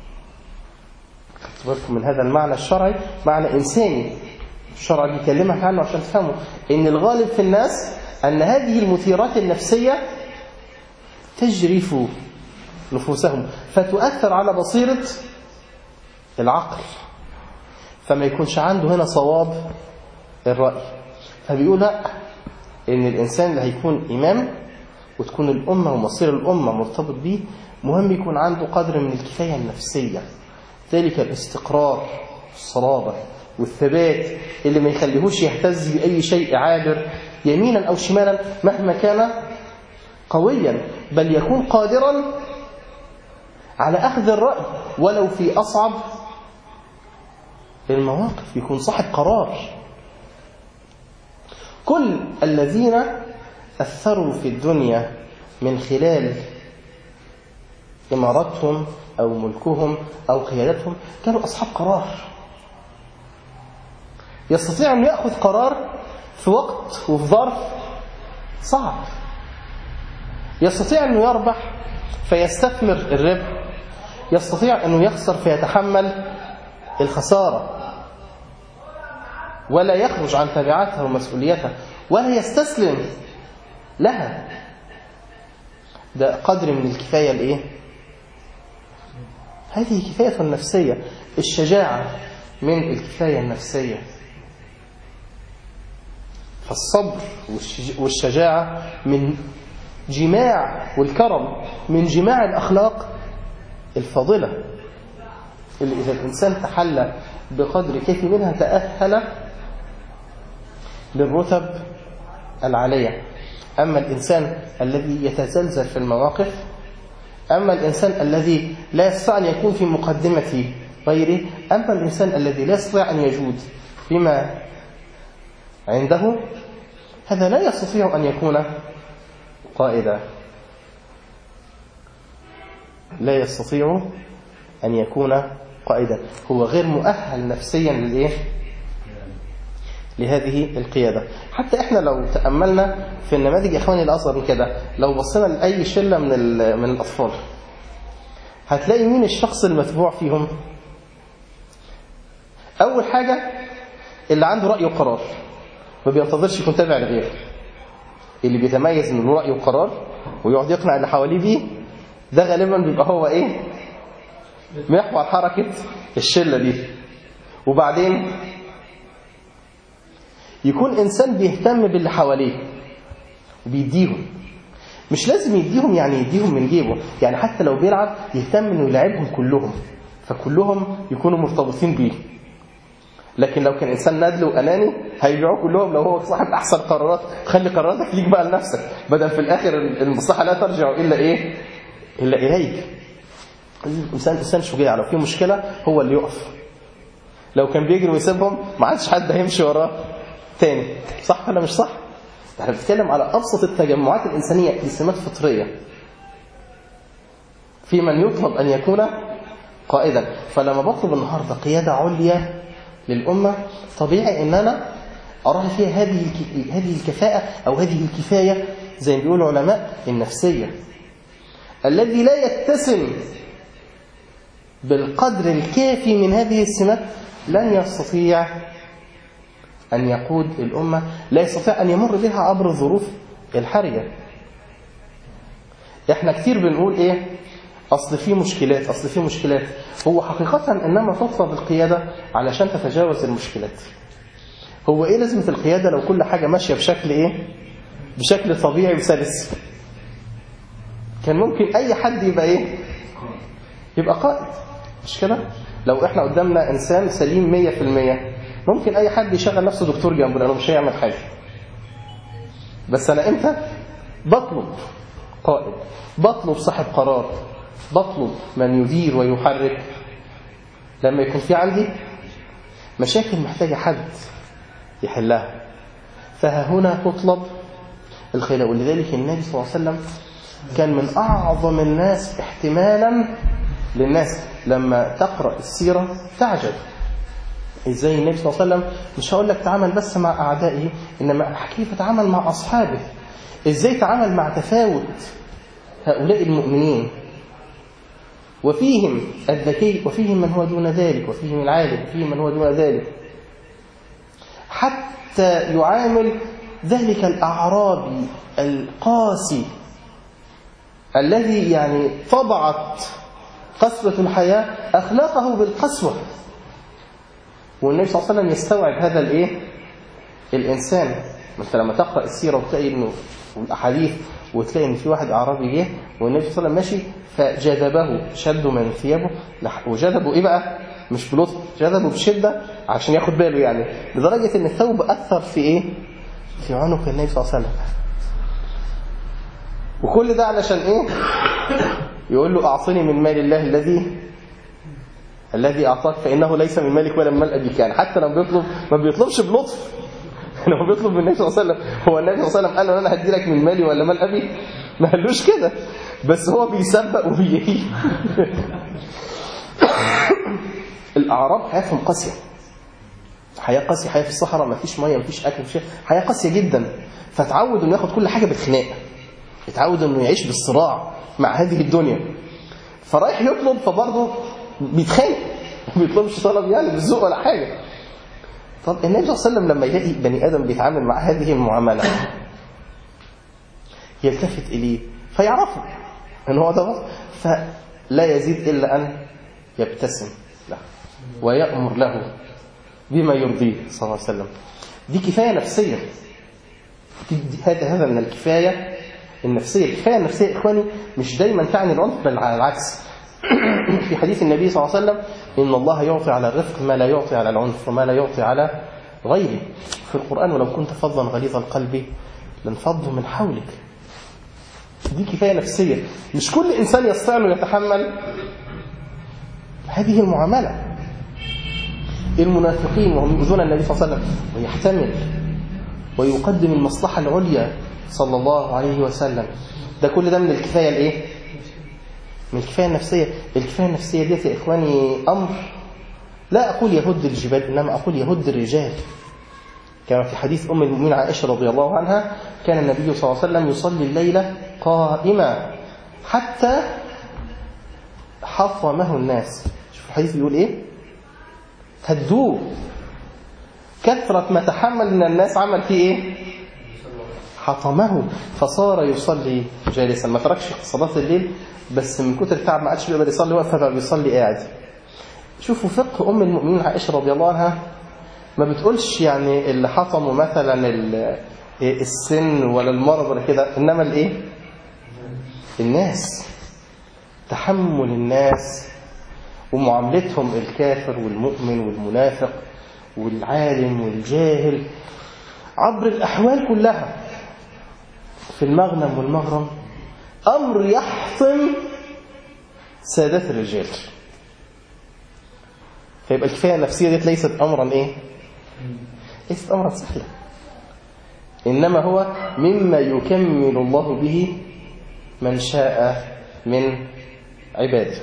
خدت بالكم من هذا المعنى الشرعي، معنى إنساني الشرع بيكلمك عنه عشان تفهمه إن الغالب في الناس أن هذه المثيرات النفسية تجرف نفوسهم فتؤثر على بصيرة العقل، فما يكونش عنده هنا صواب الرأي. فبيقول لا، إن الإنسان اللي هيكون إمام وتكون الأمة ومصير الأمة مرتبط به مهم يكون عنده قدر من الكفاية النفسية، ذلك الاستقرار الصلابة والثبات اللي ما يخليهوش يهتز بأي شيء عابر يمينا أو شمالا مهما كان قويا، بل يكون قادرا على أخذ الرأي ولو في أصعب المواقف، يكون صاحب قرار. كل الذين أثروا في الدنيا من خلال إمارتهم أو ملكهم أو قيادتهم كانوا أصحاب قرار، يستطيع أن يأخذ قرار في وقت وفي ظرف صعب، يستطيع أن يربح فيستثمر الربح، يستطيع أن يخسر فيتحمل الخسارة ولا يخرج عن تبعاتها ومسؤوليتها ولا يستسلم لها. ده قدر من الكفاية الإيه؟ هذه كفاية النفسية. الشجاعة من الكفاية النفسية. فالصبر والشجاعة من جماع، والكرم من جماع الأخلاق الفاضلة اللي إذا الإنسان تحلى بقدر كافي منها تأهل للرتب العالية. أما الإنسان الذي يتزلزل في المواقف، أما الإنسان الذي لا يستطيع أن يكون في مقدمة غيره، أما الإنسان الذي لا يستطيع أن يجود بما عنده، هذا لا يستطيع أن يكون قائدا، لا يستطيع أن يكون قائدا، هو غير مؤهل نفسيا للإيه؟ لهذه القيادة. حتى إحنا لو تأملنا في النماذج إخواني الأصغر من كده، لو بصينا لأي شلة من من الأطفال هتلاقي مين الشخص المتبوع فيهم؟ أول حاجة اللي عنده رأي وقرار، ما بينتظرش يكون تابع لغيره، اللي بيتميز من رأي وقرار ويقعد يقنع اللي حواليه بيه، ده غالبا بيبقى هو إيه؟ محور حركة الشلة دي. وبعدين يكون إنسان بيهتم باللي حواليه وبيديهم، مش لازم يديهم يعني يديهم من جيبه، يعني حتى لو بيلعب يهتم إنه يلعبهم كلهم فكلهم يكونوا مرتبطين بيه. لكن لو كان إنسان نادل وأناني هيبيعوه كلهم لو هو صاحب أحسن قرارات، خلي قراراتك ليك بقى لنفسك، بدل في الآخر المصلحة لا ترجع إلا إيه؟ إلا إليك. الإنسان إنسان شجاع، لو في مشكلة هو اللي يقف، لو كان بيجري ويسيبهم ما عادش حد هيمشي وراه تاني. صح ولا مش صح؟ احنا بنتكلم على أبسط التجمعات الإنسانية، دي سمات فطرية في من يطلب أن يكون قائدا. فلما بطلب النهاردة قيادة عليا للأمة، طبيعي أن أنا أراها فيها هذه هذه الكفاءة أو هذه الكفاية زي ما بيقولوا علماء النفسية. الذي لا يتسم بالقدر الكافي من هذه السمات لن يستطيع أن يقود الأمة، لا يستطيع أن يمر بها عبر الظروف الحرجة. إحنا كتير بنقول إيه؟ أصل في مشكلات، أصل في مشكلات. هو حقيقة إنما تطلب القيادة علشان تتجاوز المشكلات. هو إيه لازمة القيادة لو كل حاجة ماشية بشكل إيه؟ بشكل طبيعي وسلس؟ كان ممكن أي حد يبقى إيه؟ يبقى قائد، مش كده؟ لو إحنا قدامنا إنسان سليم مية في المية ممكن أي حد يشغل نفسه دكتور جنبه لأنه مش هيعمل حاجة. بس أنا إمتى؟ بطلب قائد، بطلب صاحب قرار، بطلب من يدير ويحرك لما يكون في عندي مشاكل محتاجة حد يحلها. فهنا تطلب الخيلاء. ولذلك النبي صلى الله عليه وسلم كان من أعظم الناس احتمالا للناس. لما تقرأ السيرة تعجب ازاي النبي صلى الله عليه وسلم مش هقول لك تعامل بس مع أعدائه، إنما كيف تعامل مع أصحابه، ازاي تعامل مع تفاوت هؤلاء المؤمنين، وفيهم الذكي وفيهم من هو دون ذلك، وفيهم العالم وفيهم من هو دون ذلك، حتى يعامل ذلك الأعرابي القاسي الذي يعني طبعت قسوة الحياة أخلاقه بالقسوة. والنبي صلى الله عليه وسلم يستوعب هذا الإيه؟ الإنسان. مثل لما تقرأ السيرة وتلاقي إنه والأحاديث وتلاقي إن في واحد أعرابي جه والنبي صلى الله عليه وسلم ماشي فجذبه، شده من ثيابه، وجذبه إيه بقى؟ مش بلطف، جذبه بشدة عشان ياخد باله يعني، لدرجة إن الثوب أثر في إيه؟ في عنق النبي صلى الله عليه وسلم. وكل ده علشان إيه؟ يقول له أعطني من مال الله الذي الذي أعطاك فإنه ليس من مالك ولا من مال أبيك. يعني حتى لما بيطلب ما بيطلبش بلطف، لما بيطلب من النبي صلى الله عليه وسلم، هو النبي صلى الله عليه وسلم قال له أنا هدي لك من مالي ولا مال أبي؟ ما قالوش كده، بس هو بيسبق وبيهي. الأعراب حياتهم قاسية، حياة قاسية، حياة في الصحراء، ما فيش مية، ما فيش أكل، مفيش، حياة قاسية جدا. فتعود إنه ياخد كل حاجة بالخناق، يتعود إنه يعيش بالصراع مع هذه الدنيا. فرايح يطلب فبرضه بيتخانق، ما بيطلبش طلب يعني بالذوق ولا حاجة. طب النبي صلى الله عليه وسلم لما يلاقي بني آدم بيتعامل مع هذه المعاملة يلتفت إليه فيعرفه أن هو ده، فلا يزيد إلا أن يبتسم له ويأمر له بما يرضيه صلى الله عليه وسلم. دي كفاية نفسية، هذا هذا من الكفاية النفسية. الكفاية النفسية إخواني مش دايما تعني العنف، بل على العكس. في حديث النبي صلى الله عليه وسلم إن الله يعطي على الرفق ما لا يعطي على العنف وما لا يعطي على غيره. في القرآن ولو كنت فظا غليظ القلب لانفضوا من حولك. دي كفاية نفسية. مش كل إنسان يستطيع أن يتحمل هذه المعاملة. المنافقين وهم يؤذون النبي صلى الله عليه وسلم ويحتمل ويقدم المصلحة العليا صلى الله عليه وسلم، ده كل ده من الكفاية الإيه؟ من الكفاية النفسية. الكفاية النفسية دي يا إخواني أمر لا أقول يهد الجبال، إنما أقول يهد الرجال. كما في حديث أم المؤمنين عائشة رضي الله عنها كان النبي صلى الله عليه وسلم يصلي الليلة قائما حتى حطمه الناس. شوف الحديث بيقول إيه؟ هدوه، كثرة ما تحمل من الناس عمل فيه إيه؟ حطمه، فصار يصلي جالسا. ما تركش صلاة الليل، بس من كتر التعب ما عادش بيقدر يصلي واقف، فبقى بيصلي قاعد. شوفوا فقه أم المؤمنين عائشة رضي الله عنها، ما بتقولش يعني اللي حطموا مثلا السن ولا المرض ولا كده، إنما الإيه؟ الناس، تحمل الناس ومعاملتهم، الكافر والمؤمن والمنافق والعالم والجاهل عبر الأحوال كلها في المغنم والمغرم، أمر يحطم سادات الرجال. فيبقى الكفاية النفسية دي ليست أمرا إيه؟ ليست أمرا سهلا، إنما هو مما يكمل الله به من شاء من عباده.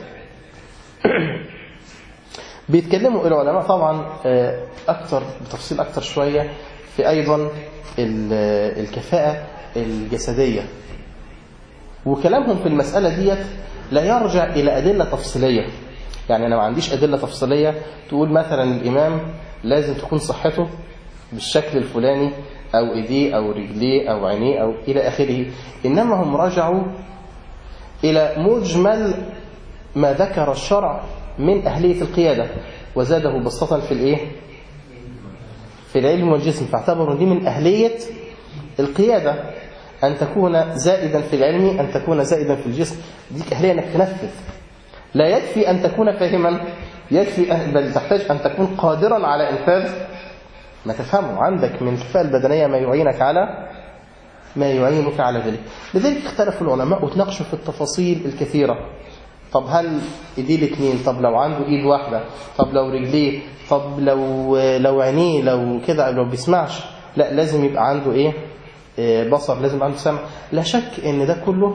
بيتكلموا العلماء طبعا أكتر بتفصيل أكتر شوية في أيضا الكفاءة الجسدية، وكلامهم في المسألة ديت لا يرجع إلى أدلة تفصيلية. يعني أنا ما عنديش أدلة تفصيلية تقول مثلا الإمام لازم تكون صحته بالشكل الفلاني أو إيديه أو رجليه أو عينيه أو إلى آخره، إنما هم رجعوا إلى مجمل ما ذكر الشرع من أهلية القيادة، وزاده بسطة في الإيه؟ في العلم والجسم، فاعتبروا دي من أهلية القيادة. أن تكون زائدا في العلم، أن تكون زائدا في الجسم، دي أهلية أنك تنفذ. لا يكفي أن تكون فاهما، يكفي بل تحتاج أن تكون قادرا على إنفاذ ما تفهمه. عندك من الكفاءة البدنية ما يعينك على ما يعينك على ذلك. لذلك اختلف العلماء وتناقشوا في التفاصيل الكثيرة. طب هل ايديه الاثنين؟ طب لو عنده ايد واحدة؟ طب لو رجليه؟ طب لو لو عينيه؟ لو كده لو بيسمعش؟ لا، لازم يبقى عنده ايه؟ بصر، لازم عنده سمع. لا شك ان ده كله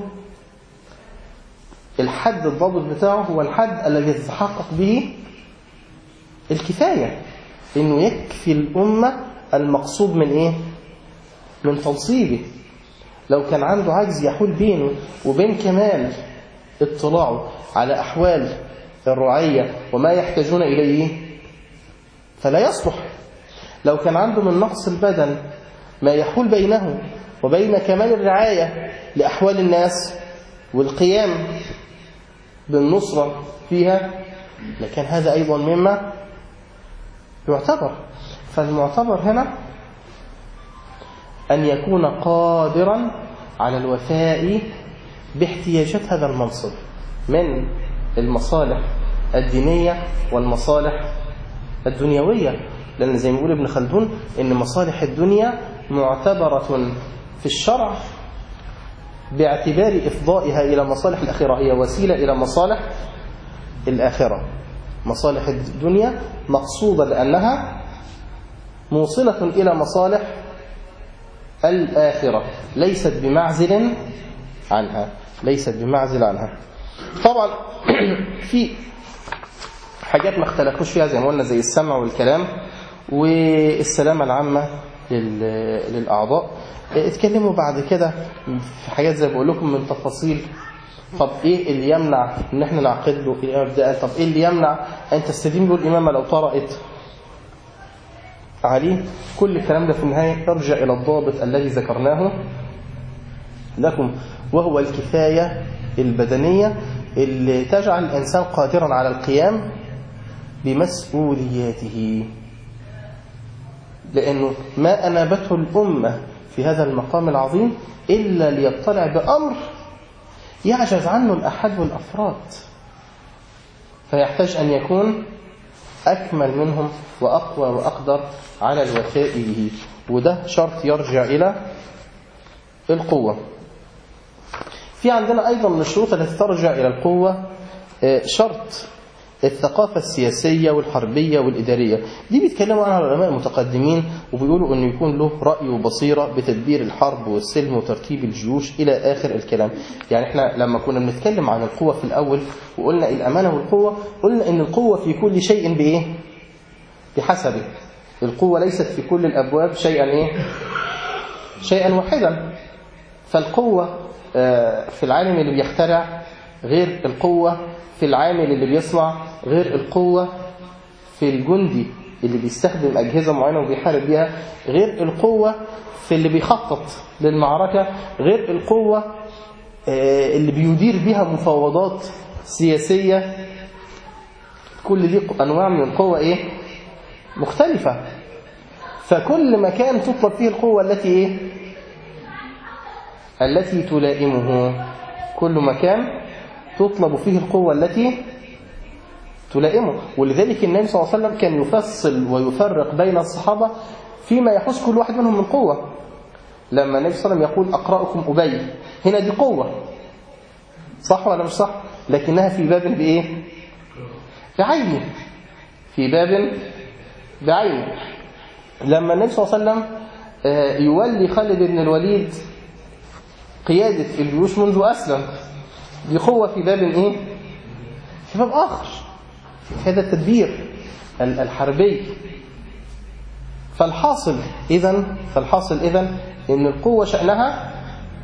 الحد الضابط بتاعه هو الحد الذي تتحقق به الكفاية، انه يكفي الأمة المقصود من ايه؟ من تنصيبه. لو كان عنده عجز يحول بينه وبين كمال اطلاعه على أحوال الرعية وما يحتاجون إليه فلا يصلح. لو كان عنده من نقص البدن ما يحول بينه وبين كمال الرعاية لأحوال الناس والقيام بالنصرة فيها لكن هذا أيضا مما يعتبر. فالمعتبر هنا أن يكون قادرا على الوفاء باحتياجات هذا المنصب من المصالح الدينية والمصالح الدنيوية. لأن زي ما يقول ابن خلدون إن مصالح الدنيا معتبرة في الشرع باعتبار إفضائها إلى مصالح الآخرة، هي وسيلة إلى مصالح الآخرة. مصالح الدنيا مقصودة لأنها موصلة إلى مصالح الآخرة، ليست بمعزل عنها، ليست بمعزل عنها. طبعا في حاجات ما اختلفوش فيها زي ما قلنا زي السمع والكلام والسلامة العامة للأعضاء. اتكلموا بعد كده في حاجات زي بقول لكم من تفاصيل. طب ايه اللي يمنع ان احنا نعقد له الامام ده؟ طب ايه اللي يمنع ان تستدين له الامامه لو طرأت عليه؟ كل الكلام ده في النهايه يرجع الى الضابط الذي ذكرناه لكم، وهو الكفايه البدنيه اللي تجعل الانسان قادرا على القيام بمسؤولياته. لانه ما انابته الامه في هذا المقام العظيم الا ليطلع بامر يعجز عنه الأحد والأفراد، فيحتاج أن يكون أكمل منهم وأقوى وأقدر على الوفاء به. وده شرط يرجع إلى القوة. في عندنا أيضا من الشروط التي ترجع إلى القوة شرط الثقافة السياسية والحربية والإدارية. دي بيتكلموا عنها العلماء المتقدمين وبيقولوا أنه يكون له رأي وبصيرة بتدبير الحرب والسلم وترتيب الجيوش إلى آخر الكلام. يعني احنا لما كنا بنتكلم عن القوة في الأول وقلنا الأمانة والقوة، قلنا أن القوة في كل شيء بإيه؟ بحسبه. القوة ليست في كل الأبواب شيئا إيه؟ شيئا واحدا. فالقوة في العالم اللي بيخترع غير القوة في العامل اللي بيصنع، غير القوة في الجندي اللي بيستخدم أجهزة معينة وبيحارب بيها، غير القوة في اللي بيخطط للمعركة، غير القوة اللي بيدير بيها مفاوضات سياسية. كل دي أنواع من القوة إيه؟ مختلفة. فكل مكان تطلب فيه القوة التي إيه؟ التي تلائمه. كل مكان تطلب فيه القوة التي تلائمه. ولذلك النبي صلى الله عليه وسلم كان يفصل ويفرق بين الصحابة فيما يحوز كل واحد منهم من قوة. لما النبي صلى الله عليه وسلم يقول أقرأكم أبي، هنا دي قوة، صح ولا مش صح؟ لكنها في باب بإيه؟ بعينه، في باب بعينه. لما النبي صلى الله عليه وسلم يولي خالد بن الوليد قيادة الجيوش منذ أسلم، دي قوة في باب إيه؟ في باب آخر، في هذا التدبير الحربي. فالحاصل إذن فالحاصل إذن إن القوة شأنها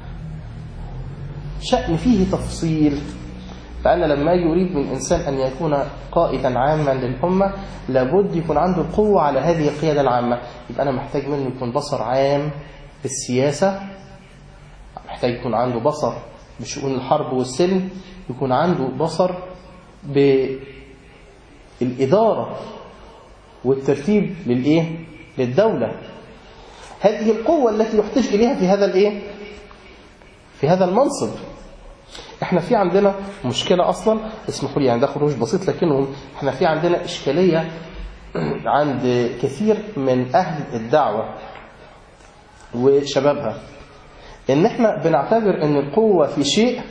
شأن فيه تفصيل. فأنا لما يريد من إنسان أن يكون قائدا عاما للأمة لابد يكون عنده القوة على هذه القيادة العامة. يبقى أنا محتاج منه يكون بصر عام بالسياسة، محتاج يكون عنده بصر بشؤون الحرب والسلم، يكون عنده بصر بالإدارة والترتيب للإيه؟ للدولة. هذه القوة التي يحتاج إليها في هذا الإيه؟ في هذا المنصب. احنا في عندنا مشكلة اصلا، اسمحوا لي يعني ده خروج بسيط، لكنه احنا في عندنا اشكالية عند كثير من اهل الدعوة وشبابها، ان احنا بنعتبر ان القوة في شيء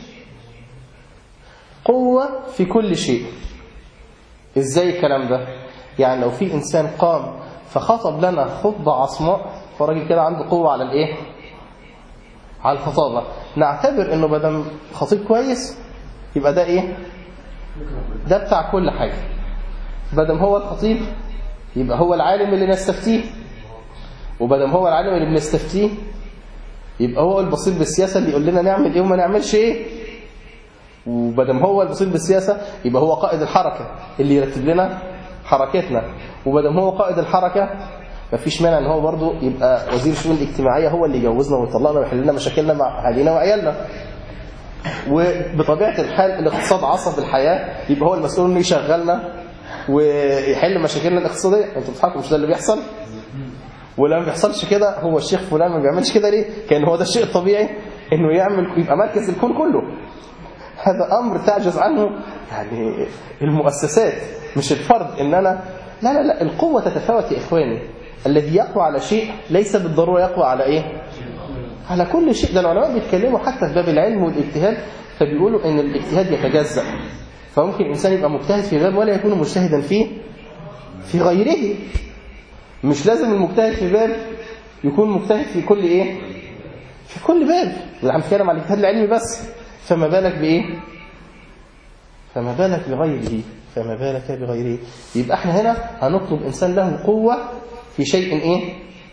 قوة في كل شيء. ازاي الكلام ده؟ يعني لو في انسان قام فخطب لنا خطبة عصماء، فراجل كده عنده قوة على الايه؟ على الخطابة، نعتبر انه بدل خطيب كويس يبقى ده ايه؟ ده بتاع كل حاجة. بدل هو الخطيب يبقى هو العالم اللي نستفتيه، وبدل هو العالم اللي بنستفتيه يبقى هو البصير بالسياسة اللي يقول لنا نعمل ايه وما نعملش ايه، وبدل هو البصير بالسياسة يبقى هو قائد الحركة اللي يرتب لنا حركتنا، وبدل هو قائد الحركة مفيش مانع ان هو برضو يبقى وزير الشؤون الاجتماعية، هو اللي يجوزنا ويطلقنا ويحل لنا مشاكلنا مع اهالينا وعيالنا. وبطبيعة الحال الاقتصاد عصب الحياة، يبقى هو المسؤول انه يشغلنا ويحل مشاكلنا الاقتصادية. انتوا بتضحكوا، مش ده اللي بيحصل؟ ولما بيحصلش كده، هو الشيخ فلان ما بيعملش كده ليه؟ كان هو ده الشيء الطبيعي انه يعمل، يبقى مركز الكون كله. هذا امر تعجز عنه يعني المؤسسات مش الفرد. ان انا لا لا لا القوة تتفاوت يا اخواني. الذي يقوى على شيء ليس بالضرورة يقوى على ايه؟ على كل شيء. ده العلماء بيتكلموا حتى في باب العلم والاجتهاد، فبيقولوا ان الاجتهاد يتجزأ، فممكن الانسان يبقى مجتهد في باب ولا يكون مجتهدا فيه في غيره. مش لازم المجتهد في باب يكون مجتهد في كل ايه؟ في كل باب. ده احنا بنتكلم عن الاجتهاد العلمي بس، فما بالك بايه؟ فما بالك بغيره فما بالك بغيره. يبقى احنا هنا هنطلب انسان له قوة في شيء ايه؟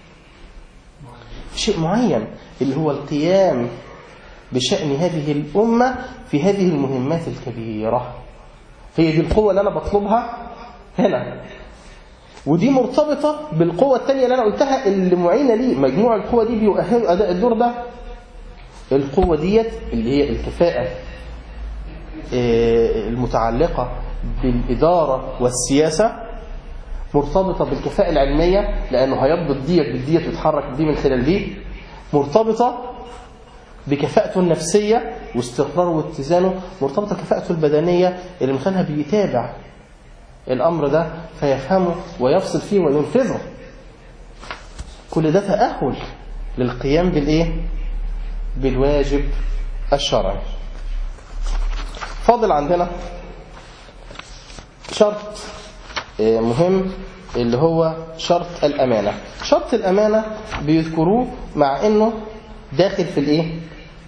في شيء معين، اللي هو القيام بشأن هذه الأمة في هذه المهمات الكبيرة. هي دي القوة اللي أنا بطلبها هنا، ودي مرتبطة بالقوة الثانية اللي أنا قلتها اللي معينة لي. مجموع القوة دي بيؤهل أداء الدور ده. القوة ديت اللي هي الكفاءة المتعلقة بالإدارة والسياسة، مرتبطة بالكفاءة العلمية لأنه هيضبط ديت بالديت ويتحرك دي من خلال دي، مرتبطة بكفاءته النفسية واستقراره واتزانه، مرتبطة كفاءته البدنية اللي من خلالها بيتابع الأمر ده فيفهمه ويفصل فيه وينفذه. كل ده تأهل للقيام بالإيه؟ بالواجب الشرعي. فاضل عندنا شرط مهم اللي هو شرط الأمانة. شرط الأمانة بيذكروه مع إنه داخل في الإيه؟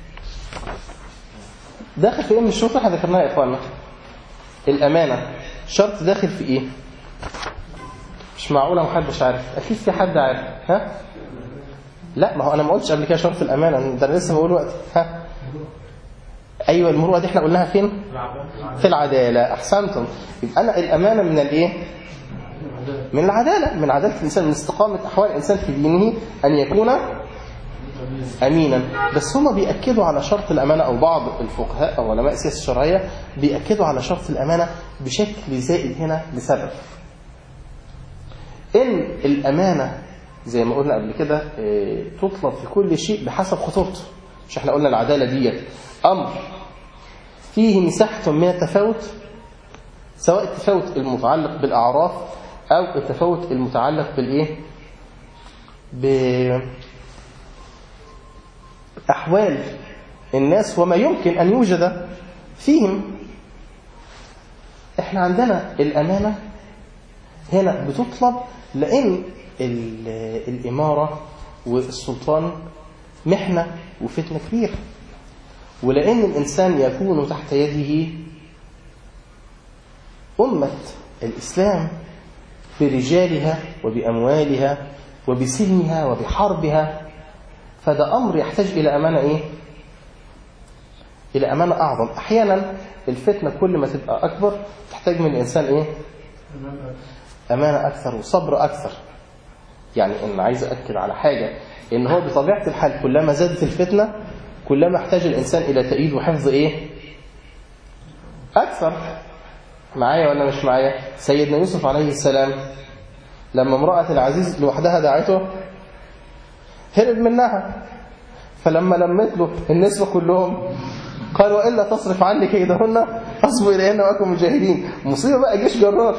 داخل في إيه من الشروط اللي احنا ذكرناها يا إخوانا؟ الأمانة شرط داخل في إيه؟ مش معقولة محدش عارف، أكيد في حد عارف. ها؟ لا، ما هو أنا ما قلتش قبل كده شرط الأمانة، ده أنا لسه بقول وقت. ها؟ أيوة المروءة دي احنا قلناها فين؟ في العدالة. أحسنتم. يبقى أنا الأمانة من الإيه؟ من العدالة، من عدالة الإنسان، من استقامة أحوال الإنسان في دينه أن يكون أمينا. بس هم بيأكدوا على شرط الأمانة، أو بعض الفقهاء أو علماء السياسة الشرعية بيأكدوا على شرط الأمانة بشكل زائد هنا لسبب. إن الأمانة زي ما قلنا قبل كده تطلب في كل شيء بحسب خطورته. مش احنا قلنا العدالة ديت أمر فيه مساحة من التفاوت، سواء التفاوت المتعلق بالأعراف أو التفاوت المتعلق بالإيه؟ بأحوال الناس وما يمكن أن يوجد فيهم. احنا عندنا الأمانة هنا بتطلب لأن الإمارة والسلطان محنة وفتنة كبيرة، ولأن الإنسان يكون تحت يده أمة الإسلام برجالها وبأموالها وبسلمها وبحربها، فده أمر يحتاج إلى أمانة إيه؟ إلى أمانة أعظم. أحيانا الفتنة كل ما تبقى أكبر تحتاج من الإنسان إيه؟ أمانة أكثر وصبر أكثر. يعني إن عايز أكد على حاجة، إن هو بطبيعة الحال كلما زادت الفتنة كلما احتاج الإنسان إلى تأييد وحفظ إيه؟ أكثر. معايا ولا مش معايا؟ سيدنا يوسف عليه السلام لما امرأة العزيز لوحدها دعته هرب منها، فلما لمت له النسوة كلهم قال وإلا تصرف عني كيدهن أصبوا إليهن وأكون مجاهدين. مصيبة بقى جيش جرار.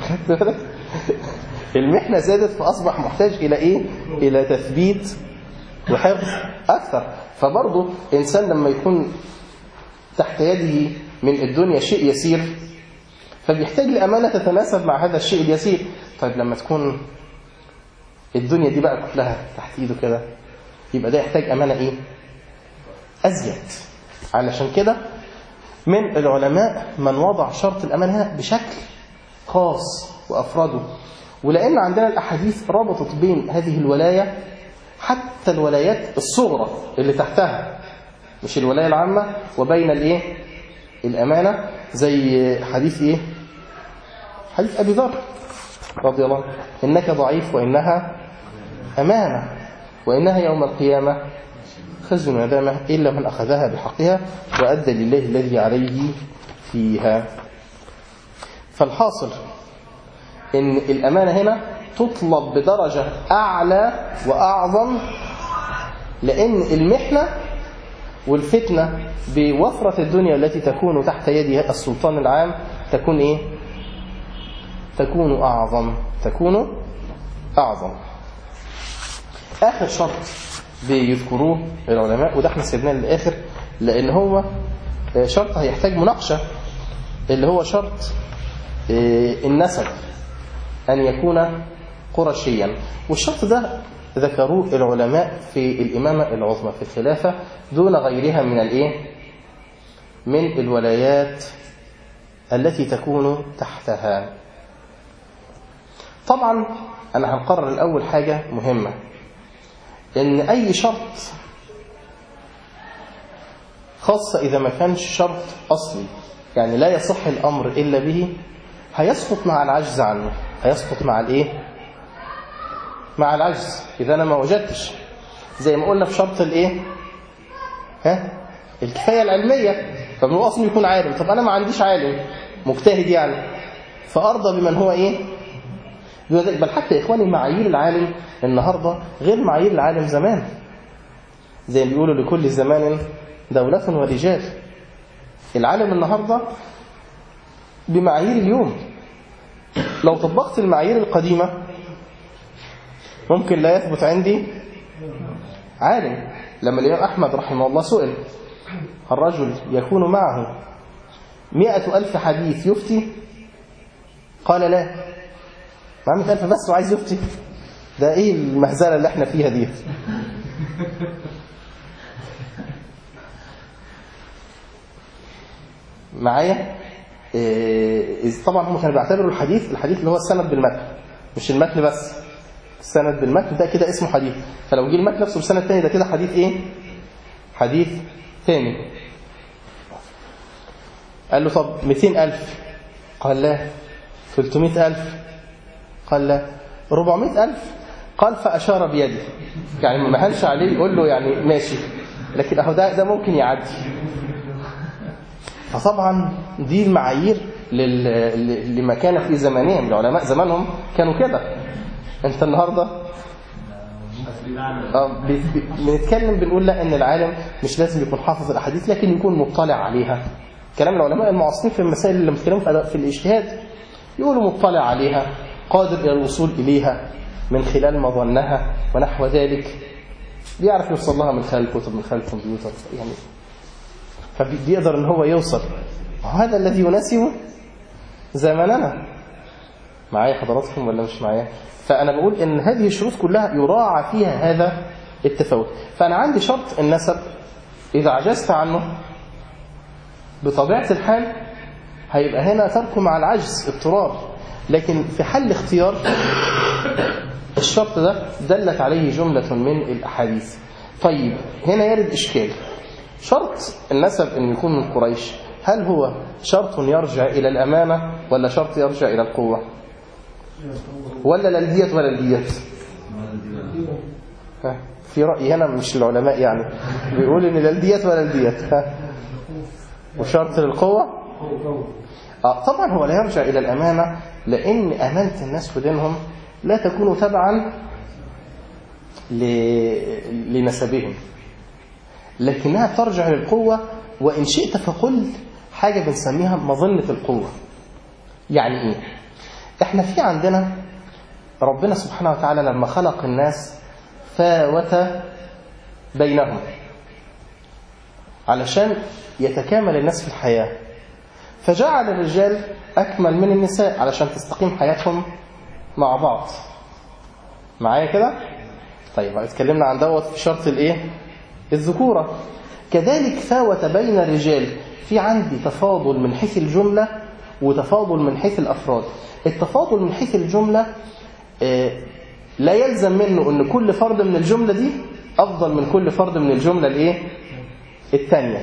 المحنة زادت فأصبح محتاج إلى إيه؟ إلى تثبيت وحفظ أكثر. فبرضه إنسان لما يكون تحت يده من الدنيا شيء يسير فبيحتاج لأمانة تتناسب مع هذا الشيء اليسير. طيب لما تكون الدنيا دي بقى كلها تحت ايده كده يبقى ده يحتاج أمانة إيه؟ أزيد. علشان كده من العلماء من وضع شرط الأمانة بشكل خاص وأفراده. ولأن عندنا الأحاديث ربطت بين هذه الولاية حتى الولايات الصغرى اللي تحتها مش الولاية العامة وبين الإيه؟ الأمانة. زي حديث إيه؟ حديث أبي ذر رضي الله عنه إنك ضعيف وإنها أمانة وإنها يوم القيامة خزي وندامة إلا من أخذها بحقها وأدى لله الذي عليه فيها. فالحاصل إن الأمانة هنا تطلب بدرجة أعلى وأعظم لأن المحنة والفتنة بوفرة الدنيا التي تكون تحت يد السلطان العام تكون إيه؟ تكون أعظم تكون أعظم. آخر شرط بيذكروه العلماء وده احنا سيبناه للآخر لأن هو شرط هيحتاج مناقشة اللي هو شرط النسب أن يكون قرشيا. والشرط ده ذكروه العلماء في الإمامة العظمى في الخلافة دون غيرها من الإيه؟ من الولايات التي تكون تحتها. طبعا أنا هنقرر الأول حاجة مهمة إن أي شرط خاصة إذا ما كانش شرط أصلي يعني لا يصح الأمر إلا به هيسقط مع العجز عنه. هيسقط مع الإيه؟ مع العجز إذا أنا ما وجدتش زي ما قلنا في شرط الإيه؟ ها؟ الكفاية العلمية. فمن أصله يكون عالم. طب أنا ما عنديش عالم مجتهد يعني فأرضى بمن هو إيه؟ بل حتى إخواني معايير العالم النهاردة غير معايير العالم زمان. زي ما بيقولوا لكل زمان دولة ورجال. العالم النهاردة بمعايير اليوم. لو طبقت المعايير القديمة ممكن لا يثبت عندي عالم. لما الإمام أحمد رحمه الله سئل الرجل يكون معه مئة ألف حديث يفتي قال لا. مع مئة ألف بس وعايز يفتي؟ ده إيه المهزلة اللي احنا فيها دي؟ معايا إيه؟ طبعا هم كانوا بيعتبروا الحديث الحديث اللي هو السند بالمتن مش المتن بس. السند بالمتن ده كده اسمه حديث. فلو جه المتن نفسه بسند تاني ده كده حديث ايه؟ حديث تاني. قال له طب مئتين ألف قال لا. ثلاثمائة ألف قال لا. أربعمائة ألف قال فأشار بيده يعني ما هنش عليه يقول له يعني ماشي لكن اهو ده ده ممكن يعدي. فطبعا دي المعايير لما كان في زمانهم. العلماء زمانهم كانوا كده. انت النهارده اه بنتكلم بنقول لا ان العالم مش لازم يكون حافظ الاحاديث لكن يكون مطلع عليها. كلام العلماء المعاصرين في المسائل اللي بيتكلموا في الاجتهاد يقولوا مطلع عليها قادر الى الوصول اليها من خلال مظنها ونحو ذلك. بيعرف يوصل لها من خلال الكتب من خلال الكمبيوتر يعني فبيقدر ان هو يوصل. وهذا الذي يناسب زماننا. معايا حضراتكم ولا مش معايا؟ فأنا بقول إن هذه الشروط كلها يراعى فيها هذا التفاوت. فأنا عندي شرط النسب إذا عجزت عنه بطبيعة الحال هيبقى هنا تركه مع العجز اضطرار. لكن في حل اختيار الشرط ده دلت عليه جملة من الأحاديث. طيب هنا يرد إشكال. شرط النسب أن يكون من قريش هل هو شرط يرجع إلى الأمانة ولا شرط يرجع إلى القوة ولا للدية ولا الدية؟ في رأي هنا مش العلماء يعني بيقول إن للدية ولا الدية وشرط للقوة. آه طبعا هو لا يرجع إلى الأمانة لأن أمانة الناس في دينهم لا تكون تبعا لنسبهم. لكنها ترجع للقوة. وإن شئت فقل حاجة بنسميها مظنة القوة. يعني إيه؟ إحنا في عندنا ربنا سبحانه وتعالى لما خلق الناس فاوت بينهم علشان يتكامل الناس في الحياة، فجعل الرجال أكمل من النساء علشان تستقيم حياتهم مع بعض. معايا كده؟ طيب اتكلمنا عن دوت في شرط الايه؟ الذكورة. كذلك فاوت بين الرجال، في عندي تفاضل من حيث الجملة وتفاضل من حيث الأفراد. التفاضل من حيث الجملة آه لا يلزم منه أن كل فرد من الجملة دي أفضل من كل فرد من الجملة الايه؟ الثانية.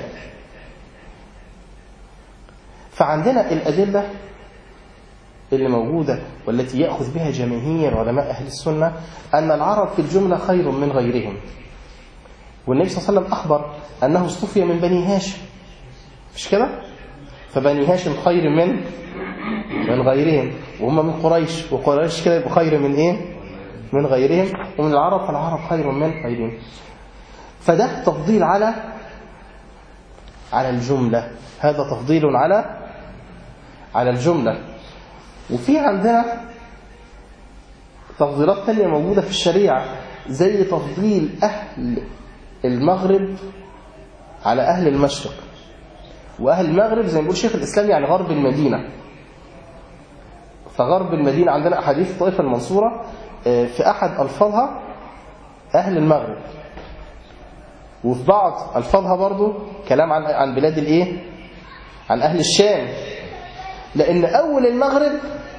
فعندنا الأدلة اللي موجودة والتي يأخذ بها جماهير علماء أهل السنة أن العرب في الجملة خير من غيرهم. والنبي صلى الله عليه وسلم أخبر أنه اصطفي من بني هاشم، مش كده؟ فبني هاشم خير من من غيرهم، وهم من قريش، وقريش كده يبقوا خير من إيه؟ من غيرهم. ومن العرب فالعرب خير من غيرهم. فده تفضيل على على الجملة، هذا تفضيل على على الجملة. وفي عندنا تفضيلات تانية موجودة في الشريعة، زي تفضيل أهل المغرب على أهل المشرق. وأهل المغرب زي ما بيقول شيخ الإسلام يعني غرب المدينة. فغرب المدينة عندنا أحاديث الطائفة المنصورة في أحد ألفاظها أهل المغرب، وفي بعض ألفاظها برضو كلام عن عن بلاد الإيه؟ عن أهل الشام. لأن أول المغرب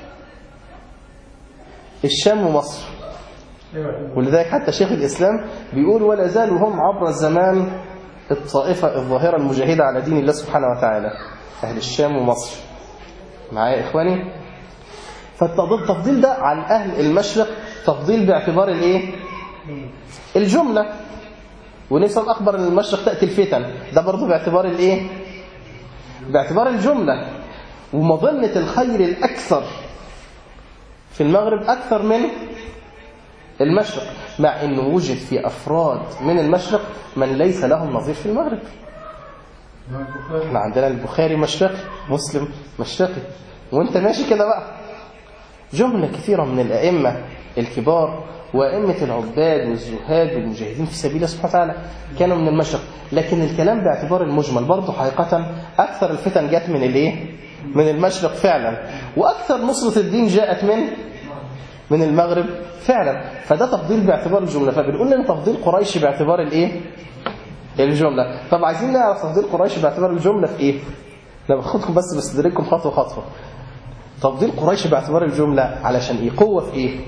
الشام ومصر. ولذلك حتى شيخ الإسلام بيقول ولا زالوا هم عبر الزمان الطائفة الظاهرة المجاهدة على دين الله سبحانه وتعالى، أهل الشام ومصر. معايا إخواني؟ فالتفضيل ده عن أهل المشرق تفضيل باعتبار الإيه؟ الجملة. ونسأل أخبر أن المشرق تأتي الفتن، ده برضو باعتبار الإيه؟ باعتبار الجملة. ومظنة الخير الأكثر في المغرب أكثر من المشرق، مع أنه وجد في أفراد من المشرق من ليس لهم نظير في المغرب. احنا عندنا البخاري مشرقي، مسلم مشرقي، وانت ماشي كده بقى. جملة كثيرة من الأئمة الكبار وأئمة العباد والزهاد والمجاهدين في سبيل الله سبحانه وتعالى كانوا من المشرق. لكن الكلام باعتبار المجمل برضه حقيقة أكثر الفتن جاءت من الايه؟ من المشرق فعلا، وأكثر نصرة الدين جاءت من من المغرب فعلا. فده تفضيل باعتبار الجملة. فبنقول لنا تفضيل قريش باعتبار الايه؟ الجملة. طب عايزين نعرف تفضيل قريش باعتبار الجملة في ايه؟ انا باخدكم بس بستدرككم خطوة خطوة. تفضيل قريش باعتبار الجملة علشان ايه؟ قوة في ايه؟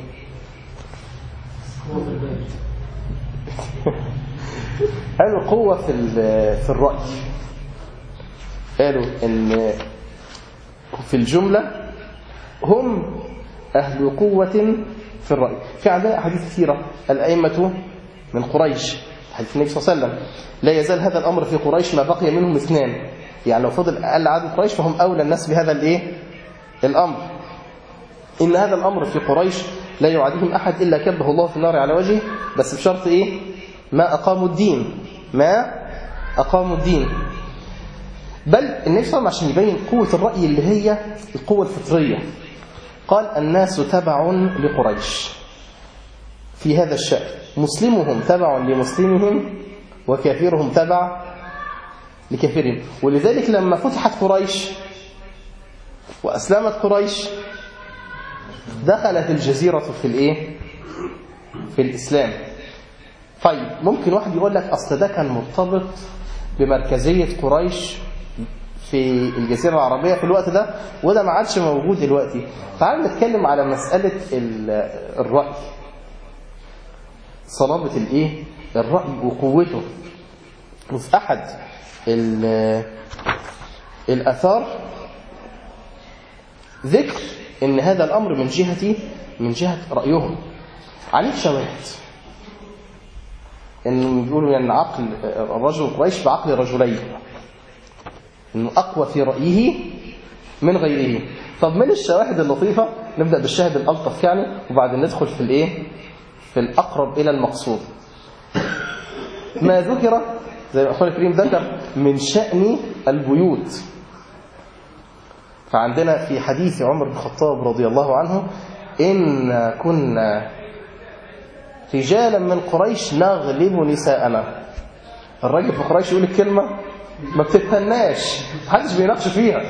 قالوا قوة في في الرأي. قالوا ان في الجملة هم أهل قوة في الرأي. في عندنا أحاديث كثيرة الأئمة من قريش، حديث النبي صلى الله عليه وسلم لا يزال هذا الأمر في قريش ما بقي منهم اثنان. يعني لو فضل أقل عدد قريش فهم أولى الناس بهذا الإيه؟ الأمر. إن هذا الأمر في قريش لا يعاديهم أحد إلا كبه الله في النار على وجهه، بس بشرط إيه؟ ما أقاموا الدين، ما أقاموا الدين. بل النبي صلى الله عليه وسلم عشان يبين قوة الرأي اللي هي القوة الفطرية قال الناس تبع لقريش في هذا الشأن، مسلمهم تبع لمسلمهم وكافرهم تبع لكافرهم. ولذلك لما فتحت قريش وأسلمت قريش دخلت الجزيرة في الإيه؟ في الإسلام. طيب ممكن واحد يقول لك أصل ده كان مرتبط بمركزية قريش في الجزيرة العربية في الوقت ده، وده ما عادش موجود دلوقتي. تعالوا نتكلم على مسألة الرأي، صلابة الايه؟ الرأي وقوته. وفي أحد الآثار ذكر إن هذا الأمر من جهة من جهة رأيهم. عليه شواهد إنه بيقولوا يعني عقل الرجل قريش بعقل رجلين، إنه أقوى في رأيه من غيره. طب من الشواهد اللطيفة نبدأ بالشاهد الألطف يعني، وبعدين ندخل في الإيه؟ في الأقرب إلى المقصود. ما ذكر زي ما القرآن الكريم ذكر من شأن البيوت. فعندنا في حديث عمر بن الخطاب رضي الله عنه إن كنا رجالا من قريش نغلب نساءنا. الراجل في قريش يقول الكلمة ما بتتناش، محدش بيناقش فيها.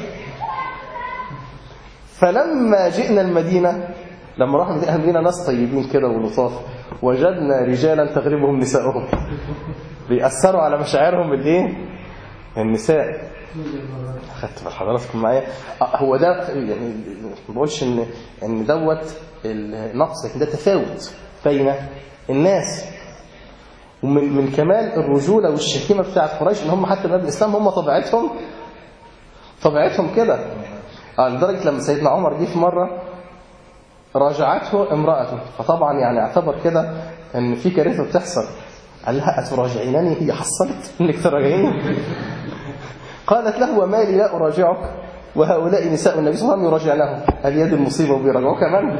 فلما جئنا المدينة، لما راحوا المدينة ناس طيبين كده ولطاف، وجدنا رجالا تغلبهم نساءهم، بيأثروا على مشاعرهم الايه؟ النساء. خدت بال حضراتكم معايا؟ هو ده يعني ما بقولش ان ان دوت النقص، لكن ده تفاوت بين الناس. ومن من كمال الرجوله والشتيمه بتاعت قريش ان هم حتى قبل الاسلام هم طبيعتهم طبيعتهم كده. اه لدرجه لما سيدنا عمر جه في مره راجعته امراته، فطبعا يعني اعتبر كده ان في كارثه بتحصل. قال لها اتراجعينني؟ هي حصلت انك تراجعيني؟ قالت له وما لي لا اراجعك وهؤلاء نساء النبي صلى الله عليه وسلم يراجعنه. قال يد المصيبه وبيراجعوه كمان.